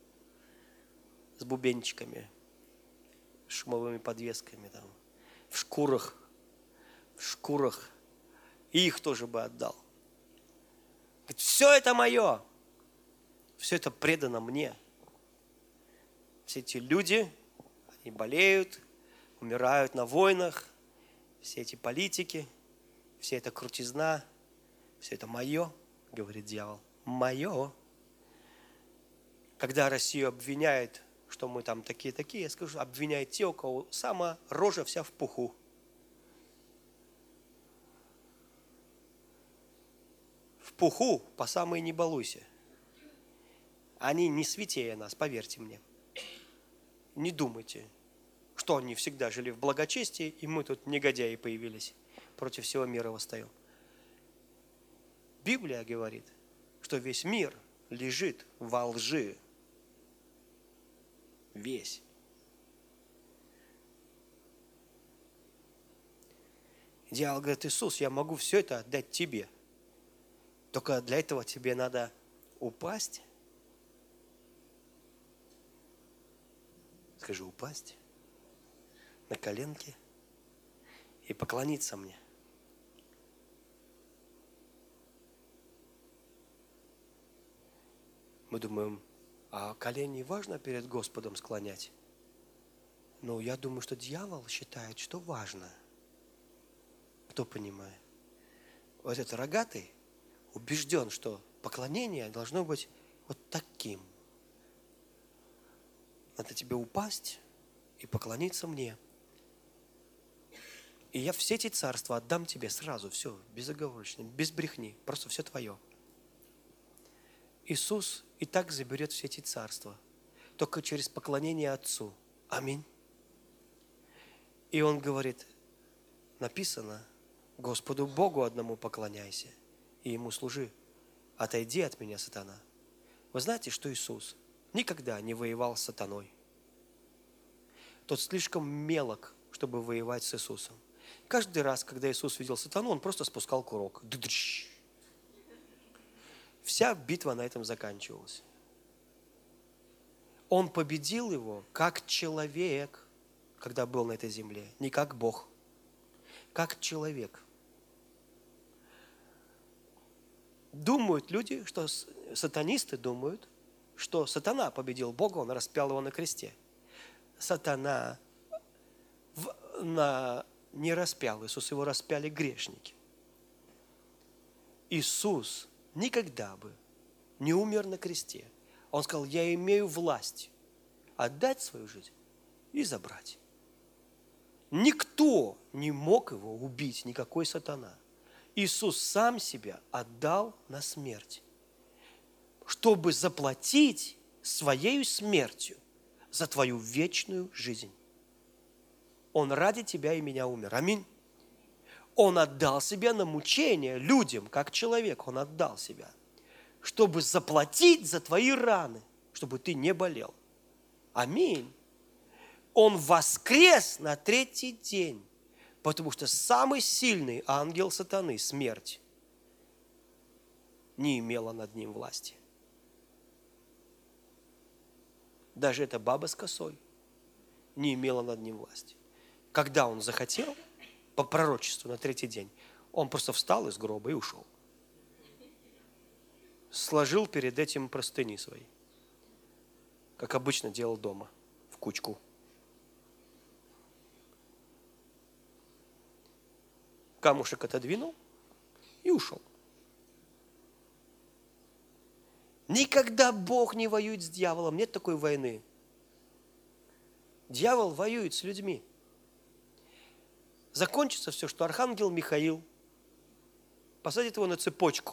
с бубенчиками, шумовыми подвесками, там, в шкурах. И их тоже бы отдал. Говорит, все это мое. Все это предано мне. Все эти люди, они болеют, умирают на войнах. Все эти политики, вся эта крутизна, все это мое, говорит дьявол. Мое. Когда Россию обвиняют, что мы там такие-такие, я скажу, обвиняют те, у кого сама рожа вся в пуху. В пуху по самой не балуйся. Они не святее нас, поверьте мне. Не думайте, что они всегда жили в благочестии, и мы тут негодяи появились, против всего мира восстаем. Библия говорит, что весь мир лежит во лжи. Весь. Дьявол говорит, Иисус, я могу все это отдать тебе. Только для этого тебе надо упасть. Скажи, упасть на коленки и поклониться мне. Мы думаем, а колени важно перед Господом склонять? Но я думаю, что дьявол считает, что важно. Кто понимает? Вот этот рогатый убежден, что поклонение должно быть вот таким. Надо тебе упасть и поклониться мне. И я все эти царства отдам тебе сразу, все, безоговорочно, без брехни, просто все твое. Иисус и так заберет все эти царства, только через поклонение Отцу. Аминь. И Он говорит, написано, Господу Богу одному поклоняйся и Ему служи. Отойди от меня, сатана. Вы знаете, что Иисус никогда не воевал с сатаной. Тот слишком мелок, чтобы воевать с Иисусом. Каждый раз, когда Иисус видел сатану, Он просто спускал курок. Вся битва на этом заканчивалась. Он победил его как человек, когда был на этой земле, не как Бог, как человек. Думают люди, что сатанисты думают, что сатана победил Бога, он распял его на кресте. Сатана не распял Иисус, его распяли грешники. Иисус никогда бы не умер на кресте. Он сказал, я имею власть отдать свою жизнь и забрать. Никто не мог его убить, никакой сатана. Иисус сам себя отдал на смерть, чтобы заплатить своей смертью за твою вечную жизнь. Он ради тебя и меня умер. Аминь. Он отдал себя на мучение людям, как человек. Он отдал себя, чтобы заплатить за твои раны, чтобы ты не болел. Аминь. Он воскрес на третий день, потому что самый сильный ангел сатаны, смерть, не имела над ним власти. даже эта баба с косой не имела над ним власти. Когда он захотел, по пророчеству на 3-й день, он просто встал из гроба и ушел. Сложил перед этим простыни свои, как обычно делал дома, в кучку. Камушек отодвинул и ушел. Никогда Бог не воюет с дьяволом. Нет такой войны. Дьявол воюет с людьми. Закончится все, что архангел Михаил посадит его на цепочку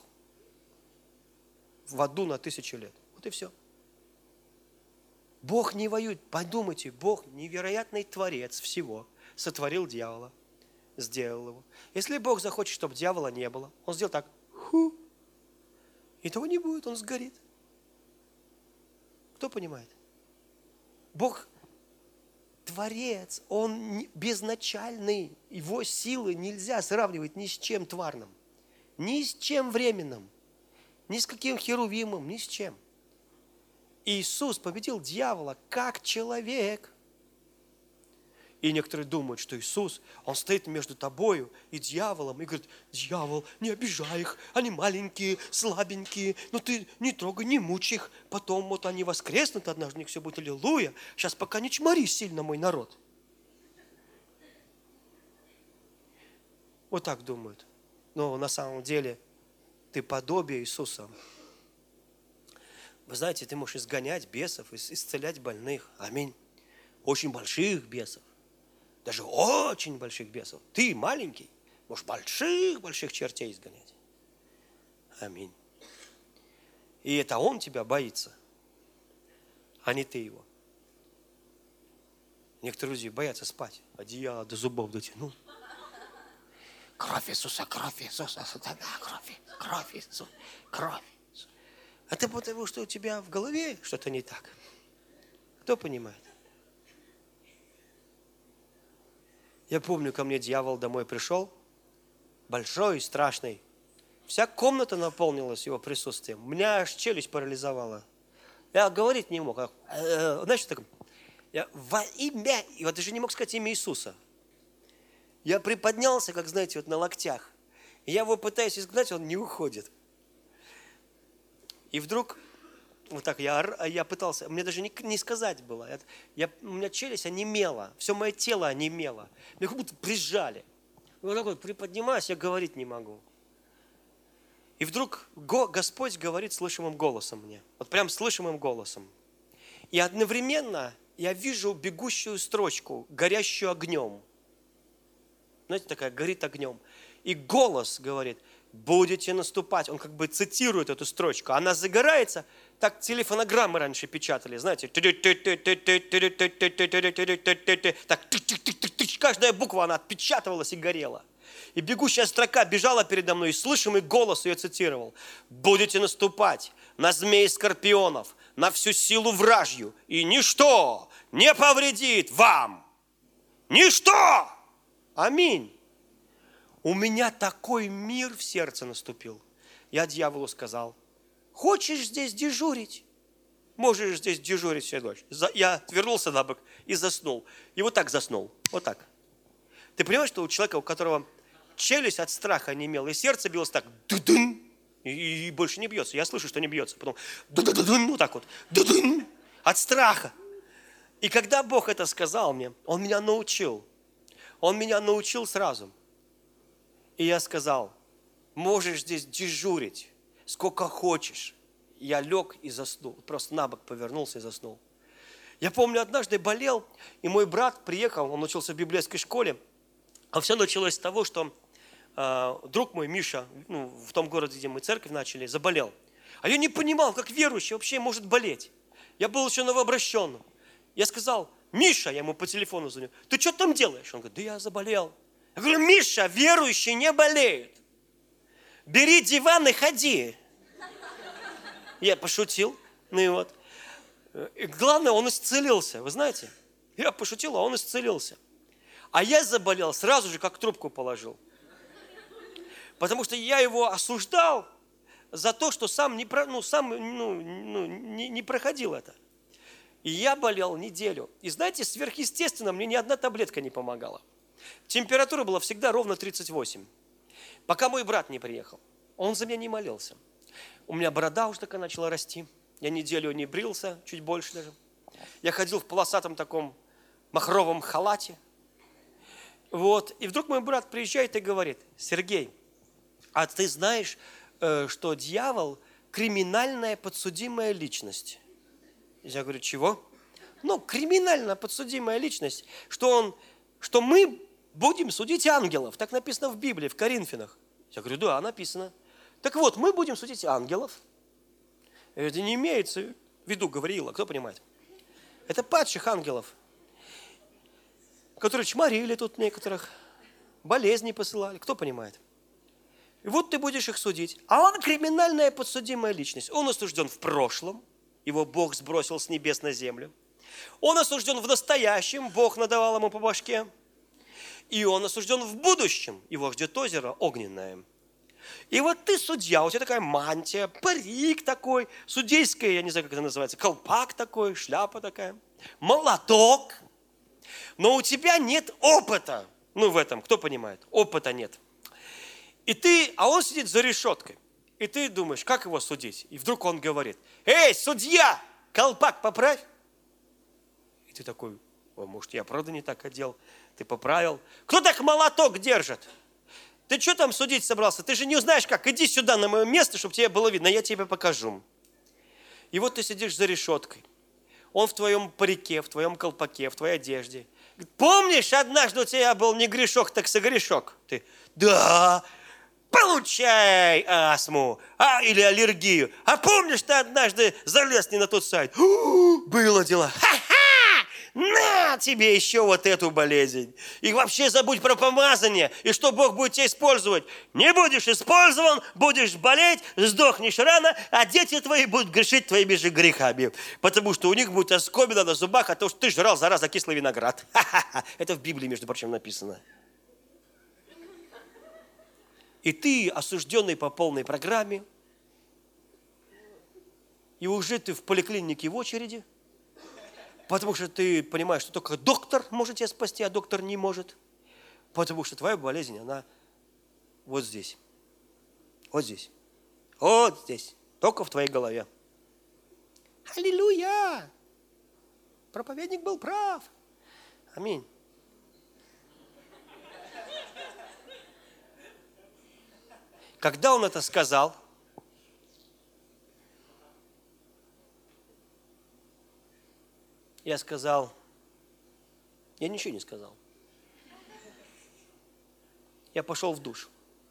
в аду на 1000 лет. Вот и все. Бог не воюет. Подумайте, Бог невероятный творец всего. Сотворил дьявола, сделал его. Если Бог захочет, чтобы дьявола не было, он сделает так. И того не будет, он сгорит. Кто понимает? Бог творец, он безначальный. Его силы нельзя сравнивать ни с чем тварным, ни с чем временным, ни с каким херувимом, ни с чем. Иисус победил дьявола как человек. И некоторые думают, что Иисус, Он стоит между тобою и дьяволом и говорит: дьявол, не обижай их, они маленькие, слабенькие, но ты не трогай, не мучай их, потом вот они воскреснут, однажды у них все будет аллилуйя, сейчас пока не чмори сильно мой народ. Вот так думают. Но на самом деле ты подобие Иисуса. Вы знаете, ты можешь изгонять бесов, исцелять больных. Аминь. Очень больших бесов. Даже очень больших бесов. Ты маленький, можешь больших чертей изгонять. Аминь. И это Он тебя боится, а не ты его. Некоторые люди боятся спать. Одеяло до зубов дотянул. Кровь Иисуса, сатана, кровь Иисуса, кровь. А ты потому, что у тебя в голове что-то не так. Кто понимает? Я помню, ко мне дьявол домой пришел, большой и страшный. Вся комната наполнилась его присутствием. У меня аж челюсть парализовала. Я говорить не мог. Знаешь, что такое? Я во имя, и вот даже не мог сказать имя Иисуса. Я приподнялся, как, знаете, вот на локтях. И я его пытаюсь изгнать, он не уходит. И вдруг, вот так, я пытался, мне даже не сказать было. У меня челюсть онемела, все мое тело онемело. Меня как будто прижали. И вот так вот приподнимаюсь, я говорить не могу. И вдруг Господь говорит слышимым голосом мне. Вот прям слышимым голосом. И одновременно я вижу бегущую строчку, горящую огнем. Знаете, такая, горит огнем. И голос говорит: будете наступать. Он как бы цитирует эту строчку. Она загорается, так телефонограммы раньше печатали, знаете. Так, каждая буква, она отпечатывалась и горела. И бегущая строка бежала передо мной, и слышимый голос ее цитировал. Будете наступать на змей и скорпионов, на всю силу вражью, и ничто не повредит вам. Ничто! Аминь. У меня такой мир в сердце наступил. Я дьяволу сказал: хочешь здесь дежурить? Можешь здесь дежурить всю ночь. Я отвернулся на бок и заснул. И вот так заснул. Вот так. Ты понимаешь, что у человека, у которого челюсть от страха онемела, и сердце билось так, и больше не бьется. Я слышу, что не бьется. Потом, вот так вот, от страха. И когда Бог это сказал мне, Он меня научил. Он меня научил сразу. И я сказал: можешь здесь дежурить сколько хочешь. Я лег и заснул. Просто на бок повернулся и заснул. Я помню, однажды болел, и мой брат приехал, он учился в библейской школе. А все началось с того, что друг мой, Миша, в том городе, где мы церковь начали, заболел. А я не понимал, как верующий вообще может болеть. Я был еще новообращенным. Я сказал: Миша, я ему по телефону звоню, ты что там делаешь? Он говорит: да я заболел. Я говорю: Миша, верующие не болеют. Бери диван и ходи. Я пошутил. Ну и вот. И главное, он исцелился. Вы знаете? Я пошутил, а он исцелился. А я заболел сразу же, как трубку положил. Потому что я его осуждал за то, что сам не проходил это. И я болел неделю. И знаете, сверхъестественно, мне ни одна таблетка не помогала. Температура была всегда ровно 38. Пока мой брат не приехал. Он за меня не молился. У меня борода уже такая начала расти. Я неделю не брился, чуть больше даже. Я ходил в полосатом таком махровом халате. Вот. И вдруг мой брат приезжает и говорит: Сергей, а ты знаешь, что дьявол криминальная подсудимая личность? Я говорю: чего? Ну, криминально подсудимая личность, что мы будем судить ангелов. Так написано в Библии, в Коринфянах. Я говорю: да, написано. Так вот, мы будем судить ангелов. Это не имеется в виду Гавриила, кто понимает? Это падших ангелов, которые чморили тут некоторых, болезни посылали, кто понимает? И вот ты будешь их судить. А он криминальная подсудимая личность. Он осужден в прошлом, его Бог сбросил с небес на землю. Он осужден в настоящем, Бог надавал ему по башке. И он осужден в будущем, его ждет озеро огненное. И вот ты судья, у тебя такая мантия, парик такой, судейская, я не знаю, как это называется, колпак такой, шляпа такая, молоток. Но у тебя нет опыта. Ну, в этом, кто понимает? Опыта нет. А он сидит за решеткой. И ты думаешь, как его судить? И вдруг он говорит: эй, судья, колпак поправь. И ты такой: может, я правда не так одел? Ты поправил. Кто так молоток держит? Ты что там судить собрался? Ты же не узнаешь как. Иди сюда на мое место, чтобы тебе было видно. Я тебе покажу. И вот ты сидишь за решеткой. Он в твоем парике, в твоем колпаке, в твоей одежде. Помнишь, однажды у тебя был не грешок, так согрешок? Ты: да, получай астму или аллергию. А помнишь, ты однажды залез не на тот сайт? Было дело. Ха-ха! На тебе еще вот эту болезнь. И вообще забудь про помазание. И что Бог будет тебя использовать? Не будешь использован, будешь болеть, сдохнешь рано, а дети твои будут грешить твоими же грехами. Потому что у них будет оскомина на зубах от того, что ты жрал, зараза, кислый виноград. Ха-ха-ха. Это в Библии, между прочим, написано. И ты, осужденный по полной программе, и уже ты в поликлинике в очереди, потому что ты понимаешь, что только доктор может тебя спасти, а доктор не может. Потому что твоя болезнь, она вот здесь. Вот здесь. Вот здесь. Только в твоей голове. Аллилуйя! Проповедник был прав. Аминь. Когда он это сказал, я сказал, я ничего не сказал. Я пошел в душ.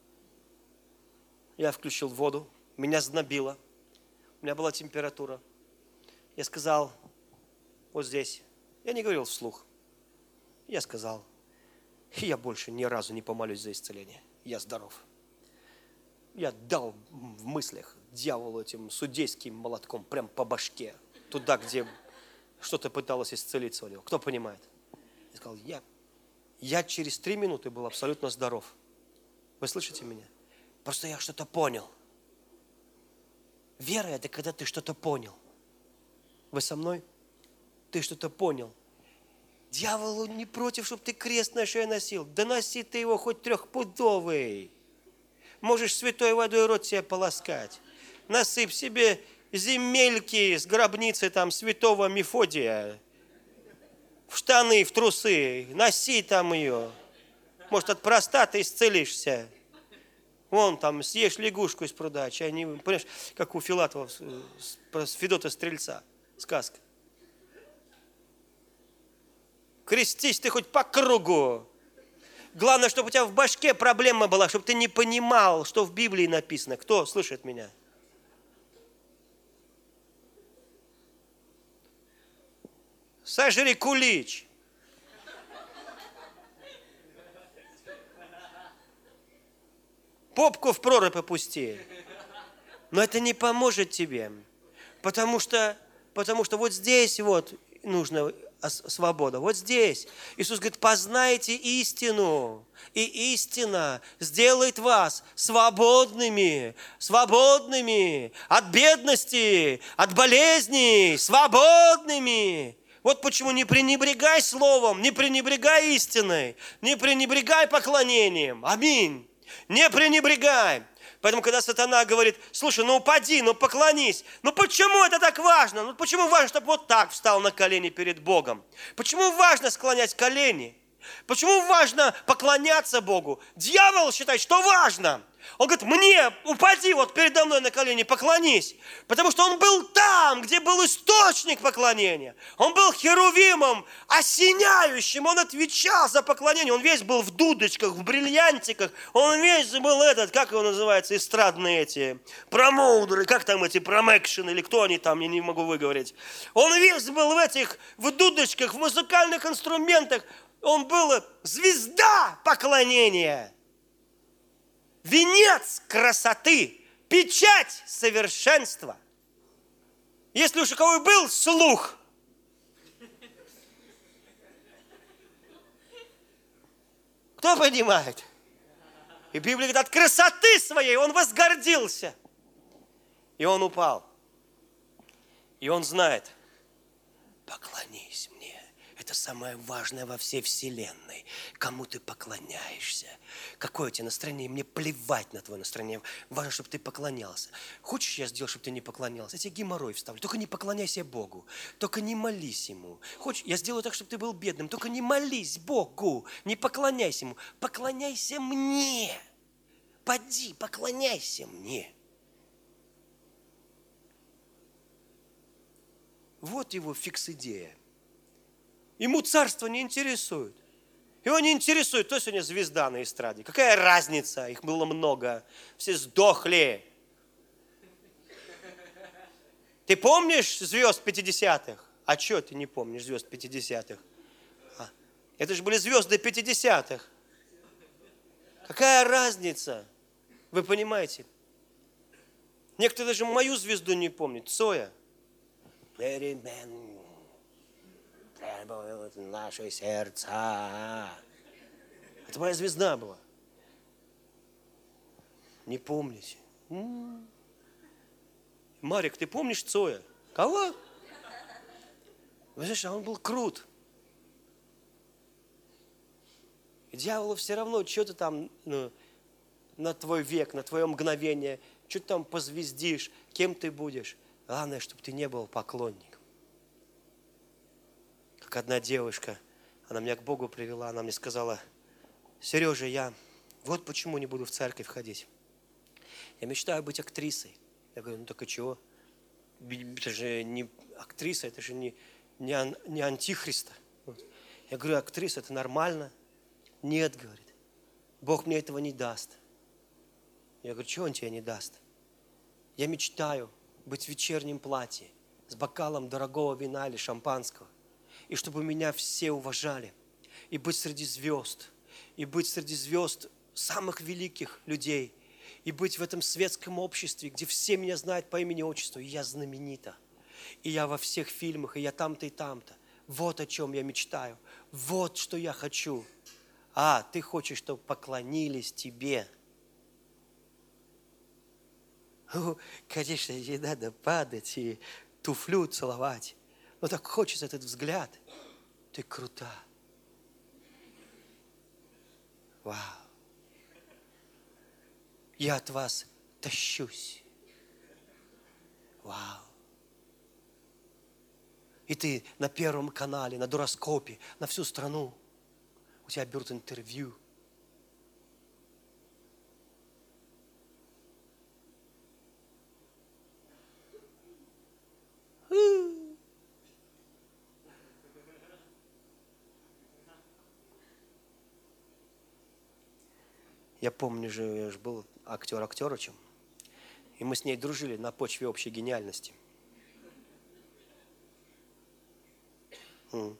Я включил воду, меня знобило, у меня была температура. Я сказал, вот здесь, я не говорил вслух, я сказал, я больше ни разу не помолюсь за исцеление, я здоров. Я дал в мыслях дьяволу этим судейским молотком прям по башке, туда, где что-то пыталось исцелиться у него. Кто понимает? Я сказал, я через 3 минуты был абсолютно здоров. Вы слышите меня? Просто я что-то понял. Вера – это когда ты что-то понял. Вы со мной? Ты что-то понял. Дьяволу не против, чтобы ты крест на шее носил. Да носи ты его хоть 3-пудовый. Можешь святой водой рот себе полоскать. Насыпь себе земельки с гробницы там святого Мефодия в штаны, в трусы, носи там ее. Может, от простаты исцелишься. Вон там съешь лягушку из пруда, чай не... Понимаешь, как у Филатова, про Федота Стрельца, сказка. Крестись ты хоть по кругу. Главное, чтобы у тебя в башке проблема была, чтобы ты не понимал, что в Библии написано. Кто слышит меня? Сожри кулич. Попку в прорубь опусти. Но это не поможет тебе. Потому что вот здесь вот нужно свобода? Вот здесь. Иисус говорит, познайте истину, и истина сделает вас свободными, свободными от бедности, от болезней, свободными. Вот почему не пренебрегай словом, не пренебрегай истиной, не пренебрегай поклонением. Аминь. Не пренебрегай. Поэтому, когда сатана говорит, слушай, ну упади, ну поклонись. Ну почему это так важно? Ну почему важно, чтобы вот так встал на колени перед Богом? Почему важно склонять колени? Почему важно поклоняться Богу? Дьявол считает, что важно. Он говорит, мне упади вот передо мной на колени, поклонись. Потому что он был там, где был источник поклонения. Он был херувимом, осеняющим. Он отвечал за поклонение. Он весь был в дудочках, в бриллиантиках. Он весь был этот, как его называется, эстрадные эти, промоудеры, как там эти, промэкшн, или кто они там, я не могу выговорить. Он весь был в дудочках, в музыкальных инструментах. Он был звезда поклонения. Венец красоты, печать совершенства. Если уж у кого и был слух, кто понимает? И Библия говорит, от красоты своей он возгордился. И он упал. И он знает, поклонись мне. Это самое важное во всей вселенной. Кому ты поклоняешься? Какое у тебя настроение? Мне плевать на твое настроение. Важно, чтобы ты поклонялся. Хочешь, я сделаю, чтобы ты не поклонялся? Я тебе геморрой вставлю. Только не поклоняйся Богу. Только не молись Ему. Хочешь, я сделаю так, чтобы ты был бедным. Только не молись Богу. Не поклоняйся Ему. Поклоняйся мне. Поди, поклоняйся мне. Вот его фикс-идея. Ему царство не интересует. Его не интересует, кто сегодня звезда на эстраде. Какая разница? Их было много. Все сдохли. Ты помнишь звезд 50-х? А что ты не помнишь звезд 50-х? Это же были звезды 50-х. Какая разница? Вы понимаете? Некоторые даже мою звезду не помнят. Цоя. Требуют наши сердца. Это моя звезда была. Не помните? Марик, ты помнишь Цоя? Кого? Вы знаете, он был крут. И дьяволу все равно, что ты там на твой век, на твое мгновение, что ты там позвездишь, кем ты будешь. Главное, чтобы ты не был поклонником. Как одна девушка, она меня к Богу привела, она мне сказала, Сережа, я вот почему не буду в церковь ходить. Я мечтаю быть актрисой. Я говорю, ну так и чего? Это же не актриса, это же не антихриста. Я говорю, актриса, это нормально? Нет, говорит, Бог мне этого не даст. Я говорю, чего Он тебе не даст? Я мечтаю быть в вечернем платье с бокалом дорогого вина или шампанского. И чтобы меня все уважали. И быть среди звезд. И быть среди звезд самых великих людей. И быть в этом светском обществе, где все меня знают по имени и отчеству. И я знаменита. И я во всех фильмах, и я там-то и там-то. Вот о чем я мечтаю. Вот что я хочу. А, ты хочешь, чтобы поклонились тебе. Конечно, не надо падать и туфлю целовать. Но так хочется этот взгляд. Ты крута. Вау. Я от вас тащусь. Вау. И ты на Первом канале, на Дураскопе, на всю страну. У тебя берут интервью. Я помню же, я же был актерочем. И мы с ней дружили на почве общей гениальности. И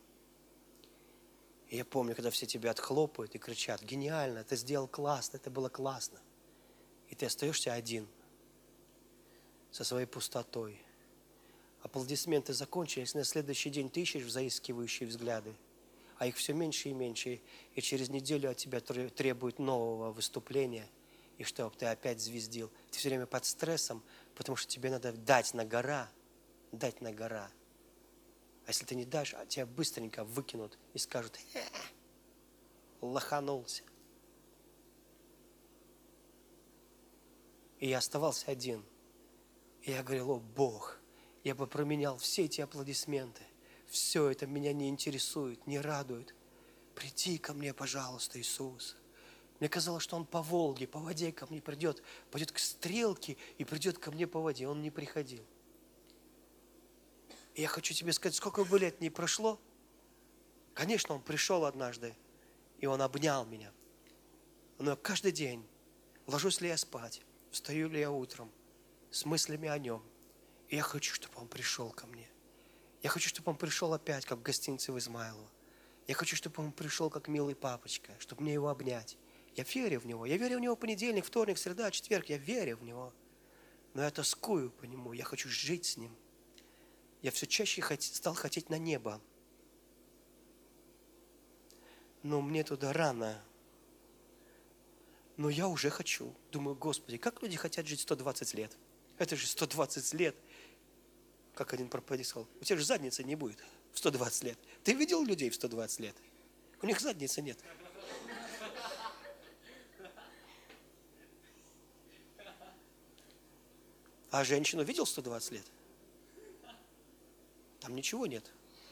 я помню, когда все тебя отхлопают и кричат, гениально, ты сделал классно, это было классно. И ты остаешься один, со своей пустотой. Аплодисменты закончились, на следующий день ты ищешь заискивающие взгляды, а их все меньше и меньше, и через неделю от тебя требуют нового выступления, и чтобы ты опять звездил. Ты все время под стрессом, потому что тебе надо дать на гора. А если ты не дашь, тебя быстренько выкинут и скажут: лоханулся. И я оставался один. И я говорил: о Бог, я бы променял все эти аплодисменты. Все это меня не интересует, не радует. Приди ко мне, пожалуйста, Иисус. Мне казалось, что Он по Волге, по воде ко мне придет, пойдет к стрелке и придет ко мне по воде. Он не приходил. И я хочу тебе сказать, сколько бы лет ни прошло, конечно, Он пришел однажды, и Он обнял меня. Но каждый день, ложусь ли я спать, встаю ли я утром, с мыслями о Нем, и я хочу, чтобы Он пришел ко мне. Я хочу, чтобы Он пришел опять, как в гостинице в Измайлово. Я хочу, чтобы Он пришел, как милый папочка, чтобы мне Его обнять. Я верю в Него. Я верю в Него понедельник, вторник, среда, четверг. Я верю в Него. Но я тоскую по Нему. Я хочу жить с Ним. Я все чаще стал хотеть на небо. Но мне туда рано. Но я уже хочу. Думаю: Господи, как люди хотят жить 120 лет? Это же 120 лет. Как один проповедник сказал: у тебя же задницы не будет в 120 лет. Ты видел людей в 120 лет? У них задницы нет. А женщину видел 120 лет? Там ничего нет.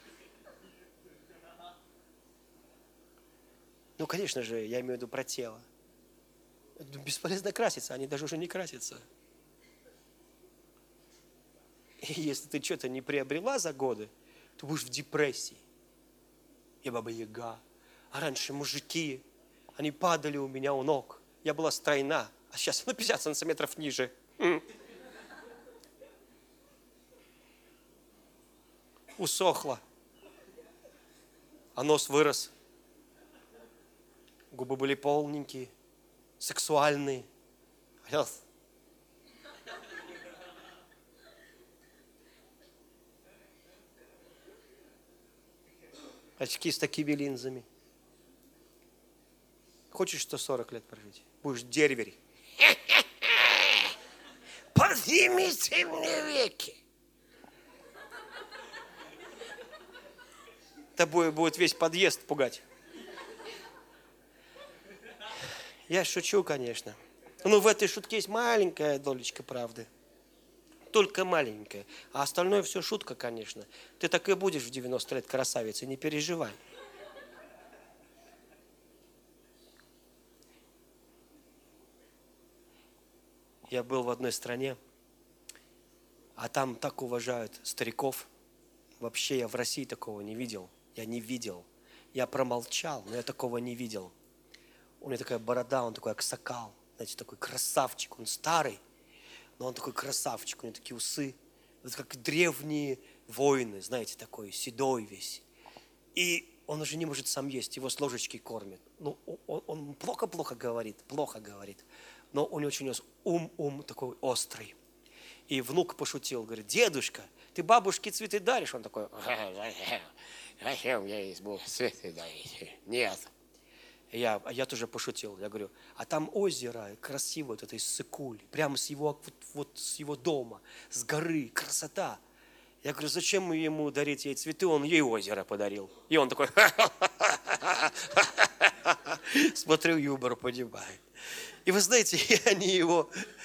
Ну, конечно же, я имею в виду про тело. Бесполезно краситься, они даже уже не красятся. И если ты что-то не приобрела за годы, то будешь в депрессии. Я баба-яга. А раньше мужики, они падали у меня у ног. Я была стройна, а сейчас на 50 сантиметров ниже. Усохла. А нос вырос. Губы были полненькие, сексуальные. Очки с такими линзами. Хочешь 140 лет прожить? Будешь деревери. Поднимите мне веки. Тобой будет весь подъезд пугать. Я шучу, конечно. Но в этой шутке есть маленькая долечка правды. Только маленькая. А остальное все шутка, конечно. Ты так и будешь в 90 лет красавицей, не переживай. Я был в одной стране, а там так уважают стариков. Вообще я в России такого не видел. Я не видел. Я промолчал, но я такого не видел. У него такая борода, он такой аксакал. Знаете, такой красавчик. Он старый, но он такой красавчик. У него такие усы. Вот как древние воины, знаете, такой седой весь. И он уже не может сам есть, его с ложечки кормят. Ну, он плохо говорит. Но у него очень ум такой острый. И внук пошутил, говорит: дедушка, ты бабушке цветы даришь? Он такой: зачем я ей буду цветы дарить? Нет. Я тоже пошутил. Я говорю: а там озеро красивое, вот это из Сыкуль, прямо с его, вот с его дома, с горы, красота. Я говорю: зачем ему дарить ей цветы? Он ей озеро подарил. И он такой: смотрю, юмор понимает. И вы знаете, они его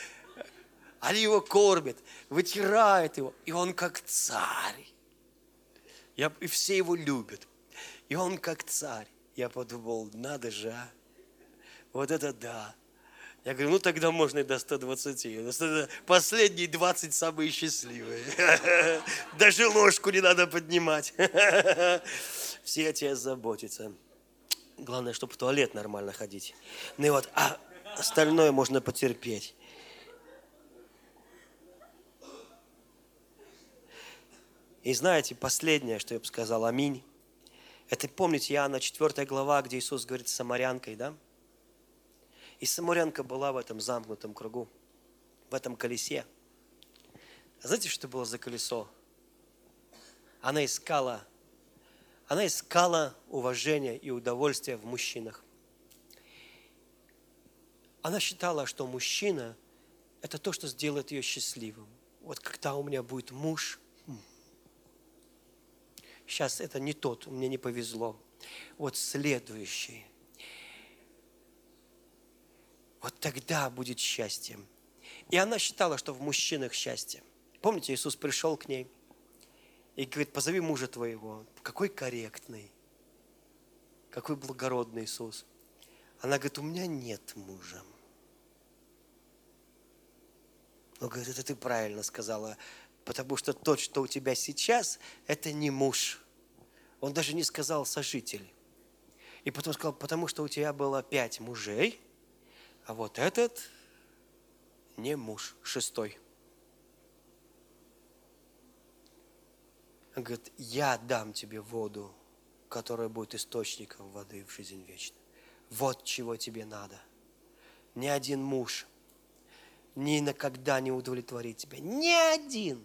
кормят, вытирают его, и он как царь. И все его любят. И он как царь. Я подумал: надо же, а. Вот это да. Я говорю: ну тогда можно и до 120. Последние 20 самые счастливые. Даже ложку не надо поднимать. Все о тебе заботятся. Главное, чтобы в туалет нормально ходить. Ну и вот, а остальное можно потерпеть. И знаете, последнее, что я бы сказал: аминь. Это, помните, Иоанна 4 глава, где Иисус говорит с самарянкой, да? И самарянка была в этом замкнутом кругу, в этом колесе. А знаете, что это было за колесо? Она искала уважения и удовольствия в мужчинах. Она считала, что мужчина – это то, что сделает ее счастливым. Вот когда у меня будет муж, сейчас это не тот, мне не повезло. Вот следующий. Вот тогда будет счастье. И она считала, что в мужчинах счастье. Помните, Иисус пришел к ней и говорит: позови мужа твоего. Какой корректный, какой благородный Иисус. Она говорит: у меня нет мужа. Он говорит: это ты правильно сказала, потому что тот, что у тебя сейчас, это не муж. Он даже не сказал сожитель. И потом сказал: потому что у тебя было 5 мужей, а вот этот не муж, 6-й. Он говорит: я дам тебе воду, которая будет источником воды в жизнь вечную. Вот чего тебе надо. Ни один муж никогда не удовлетворит тебя. Ни один.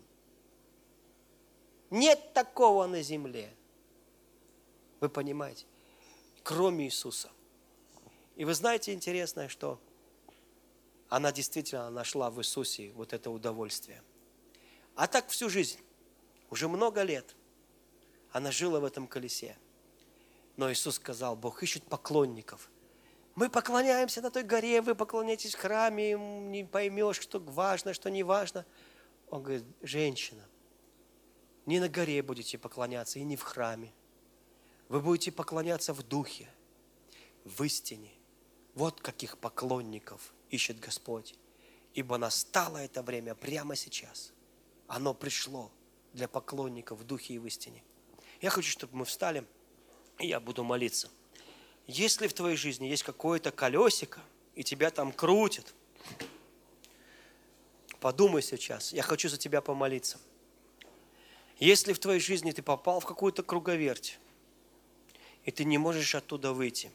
Нет такого на земле. Вы понимаете? Кроме Иисуса. И вы знаете, интересное, что она действительно нашла в Иисусе вот это удовольствие. А так всю жизнь, уже много лет, она жила в этом колесе. Но Иисус сказал: Бог ищет поклонников. Мы поклоняемся на той горе, вы поклоняетесь в храме, не поймешь, что важно, что не важно. Он говорит: женщина, не на горе будете поклоняться и не в храме. Вы будете поклоняться в духе, в истине. Вот каких поклонников ищет Господь. Ибо настало это время прямо сейчас. Оно пришло для поклонников в духе и в истине. Я хочу, чтобы мы встали, и я буду молиться. Если в твоей жизни есть какое-то колесико, и тебя там крутят, подумай сейчас, я хочу за тебя помолиться. Если в твоей жизни ты попал в какую-то круговерть, и ты не можешь оттуда выйти,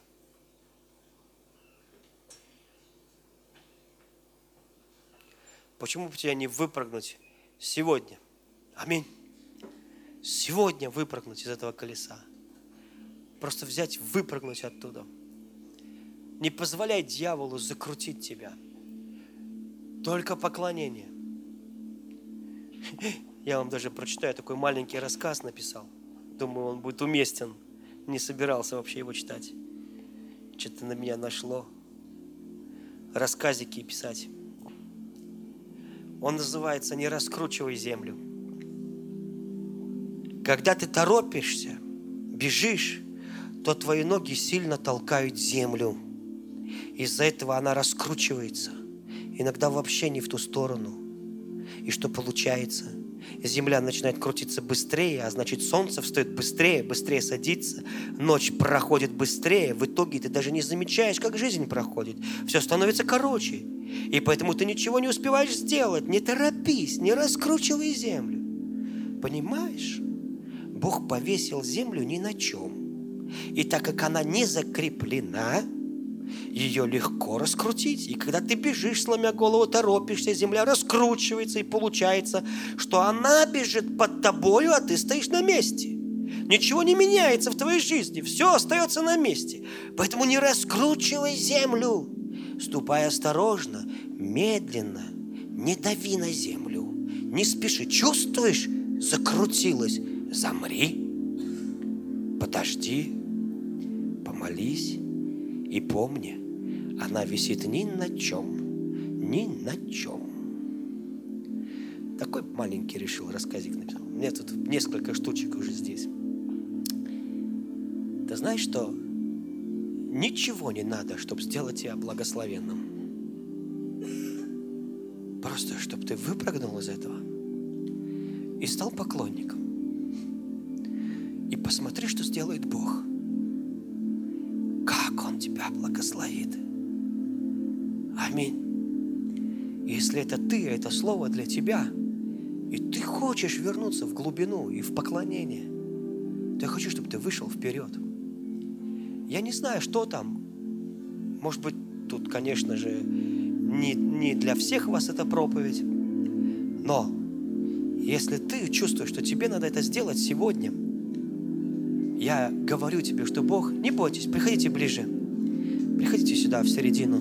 почему бы тебе не выпрыгнуть сегодня? Аминь. Сегодня выпрыгнуть из этого колеса. Просто взять, выпрыгнуть оттуда. Не позволяй дьяволу закрутить тебя. Только поклонение. Я вам даже прочитаю, такой маленький рассказ написал. Думаю, он будет уместен. Не собирался вообще его читать. Что-то на меня нашло. Рассказики писать. Он называется «Не раскручивай землю». Когда ты торопишься, бежишь, то твои ноги сильно толкают землю. Из-за этого она раскручивается. Иногда вообще не в ту сторону. И что получается? Земля начинает крутиться быстрее, а значит солнце встает быстрее, быстрее садится, ночь проходит быстрее. В итоге ты даже не замечаешь, как жизнь проходит. Все становится короче. И поэтому ты ничего не успеваешь сделать. Не торопись, не раскручивай землю. Понимаешь? Бог повесил землю ни на чем. И так как она не закреплена, ее легко раскрутить. И когда ты бежишь, сломя голову, торопишься, земля раскручивается, и получается, что она бежит под тобою, а ты стоишь на месте. Ничего не меняется в твоей жизни, все остается на месте. Поэтому не раскручивай землю. Ступай осторожно, медленно, не дави на землю. Не спеши. Чувствуешь? Закрутилась. Замри, подожди, помолись. И помни, она висит ни на чем, ни на чем. Такой маленький решил рассказик написал. У меня тут несколько штучек уже здесь. Ты знаешь, что ничего не надо, чтобы сделать тебя благословенным. Просто, чтобы ты выпрыгнул из этого и стал поклонником. И посмотри, что сделает Бог. Как Он тебя благословит. Аминь. Если это ты, это слово для тебя, и ты хочешь вернуться в глубину и в поклонение, то я хочу, чтобы ты вышел вперед. Я не знаю, что там. Может быть, тут, конечно же, не для всех вас эта проповедь, но Если ты чувствуешь, что тебе надо это сделать сегодня, я говорю тебе, что Бог, не бойтесь, приходите ближе. Приходите сюда, в середину.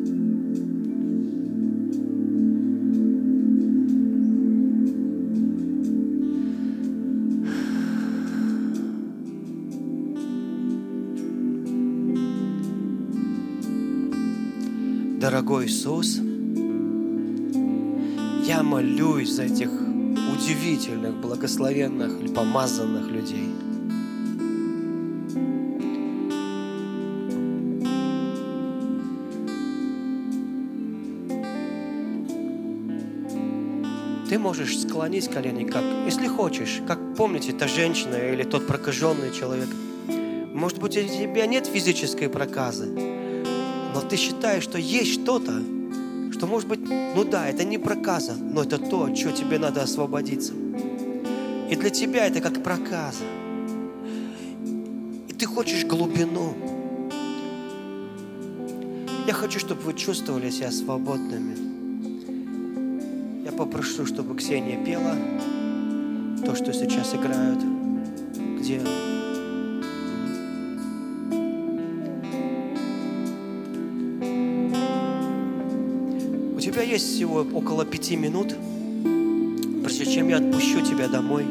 Дорогой Иисус, я молюсь за этих удивительных, благословенных или помазанных людей. Ты можешь склонить колени, как, если хочешь, как помните, та женщина или тот прокаженный человек. Может быть, у тебя нет физической проказы, но ты считаешь, что есть что-то, что может быть, ну да, это не проказа, но это то, от чего тебе надо освободиться. И для тебя это как проказа. И ты хочешь глубину. Я хочу, чтобы вы чувствовали себя свободными. Я попрошу, чтобы Ксения пела то, что сейчас играют. Где? У тебя есть всего около 5 минут, прежде чем я отпущу тебя домой.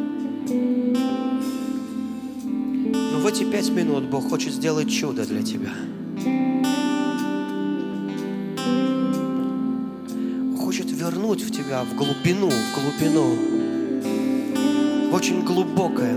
Но в эти 5 минут Бог хочет сделать чудо для тебя. Хочет вернуть в тебя в глубину, в очень глубокое.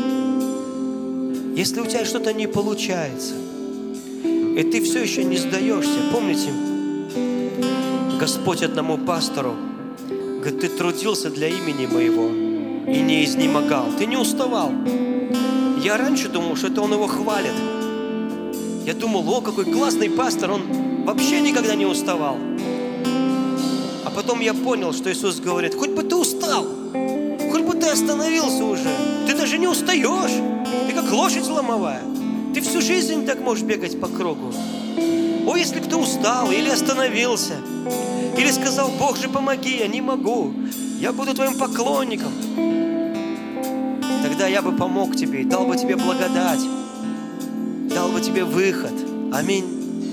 Если у тебя что-то не получается, и ты все еще не сдаешься, помните, Господь одному пастору говорит: ты трудился для имени моего и не изнемогал, ты не уставал. Я раньше думал, что это он его хвалит. Я думал: о, какой классный пастор, он вообще никогда не уставал. А потом я понял, что Иисус говорит: хоть бы ты устал, хоть бы ты остановился уже, ты даже не устаешь, ты как лошадь ломовая, ты всю жизнь так можешь бегать по кругу. О, если кто устал или остановился, или сказал: Бог же, помоги, я не могу, я буду твоим поклонником, тогда я бы помог тебе и дал бы тебе благодать, дал бы тебе выход. Аминь.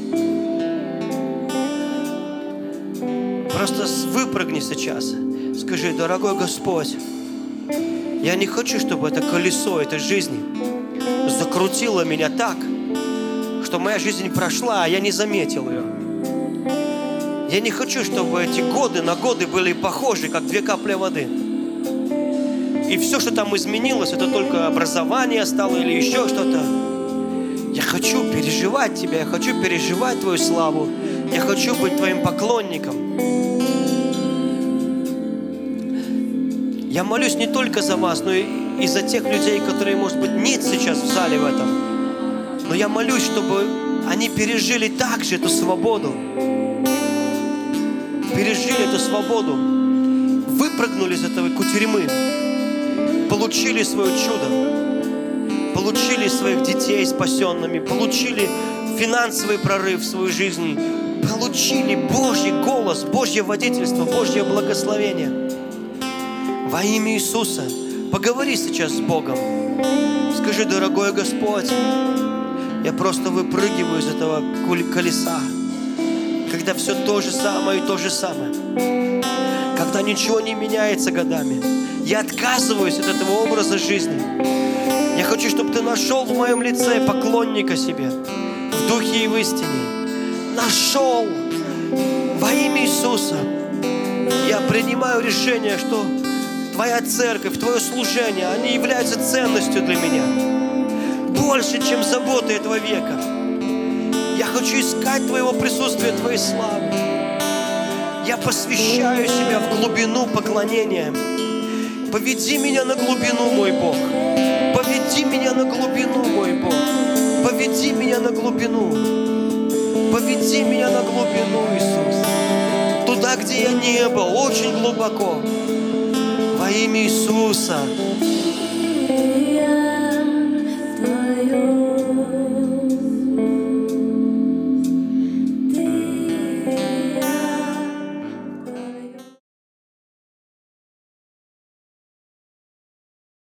Просто выпрыгни сейчас. Скажи: дорогой Господь, я не хочу, чтобы это колесо этой жизни закрутило меня так, что моя жизнь прошла, а я не заметил ее. Я не хочу, чтобы эти годы на годы были похожи, как 2 капли воды. И все, что там изменилось, это только образование стало или еще что-то. Я хочу переживать Тебя, я хочу переживать Твою славу. Я хочу быть Твоим поклонником. Я молюсь не только за вас, но и за тех людей, которые, может быть, нет сейчас в зале в этом. Но я молюсь, чтобы они пережили также эту свободу. Пережили эту свободу. Выпрыгнули из этой кутерьмы. Получили свое чудо. Получили своих детей спасенными. Получили финансовый прорыв в свою жизнь. Получили Божий голос, Божье водительство, Божье благословение. Во имя Иисуса поговори сейчас с Богом. Скажи: дорогой Господь, я просто выпрыгиваю из этого колеса, когда все то же самое и то же самое, когда ничего не меняется годами. Я отказываюсь от этого образа жизни. Я хочу, чтобы Ты нашел в моем лице поклонника себе, в духе и в истине. Нашел во имя Иисуса. Я принимаю решение, что Твоя церковь, Твое служение, они являются ценностью для меня. Больше, чем заботы этого века. Я хочу искать Твоего присутствия, Твоей славы. Я посвящаю себя в глубину поклонения. Поведи меня на глубину, мой Бог. Поведи меня на глубину, мой Бог. Поведи меня на глубину. Поведи меня на глубину, Иисус. Туда, где я не был, очень глубоко. Во имя Иисуса.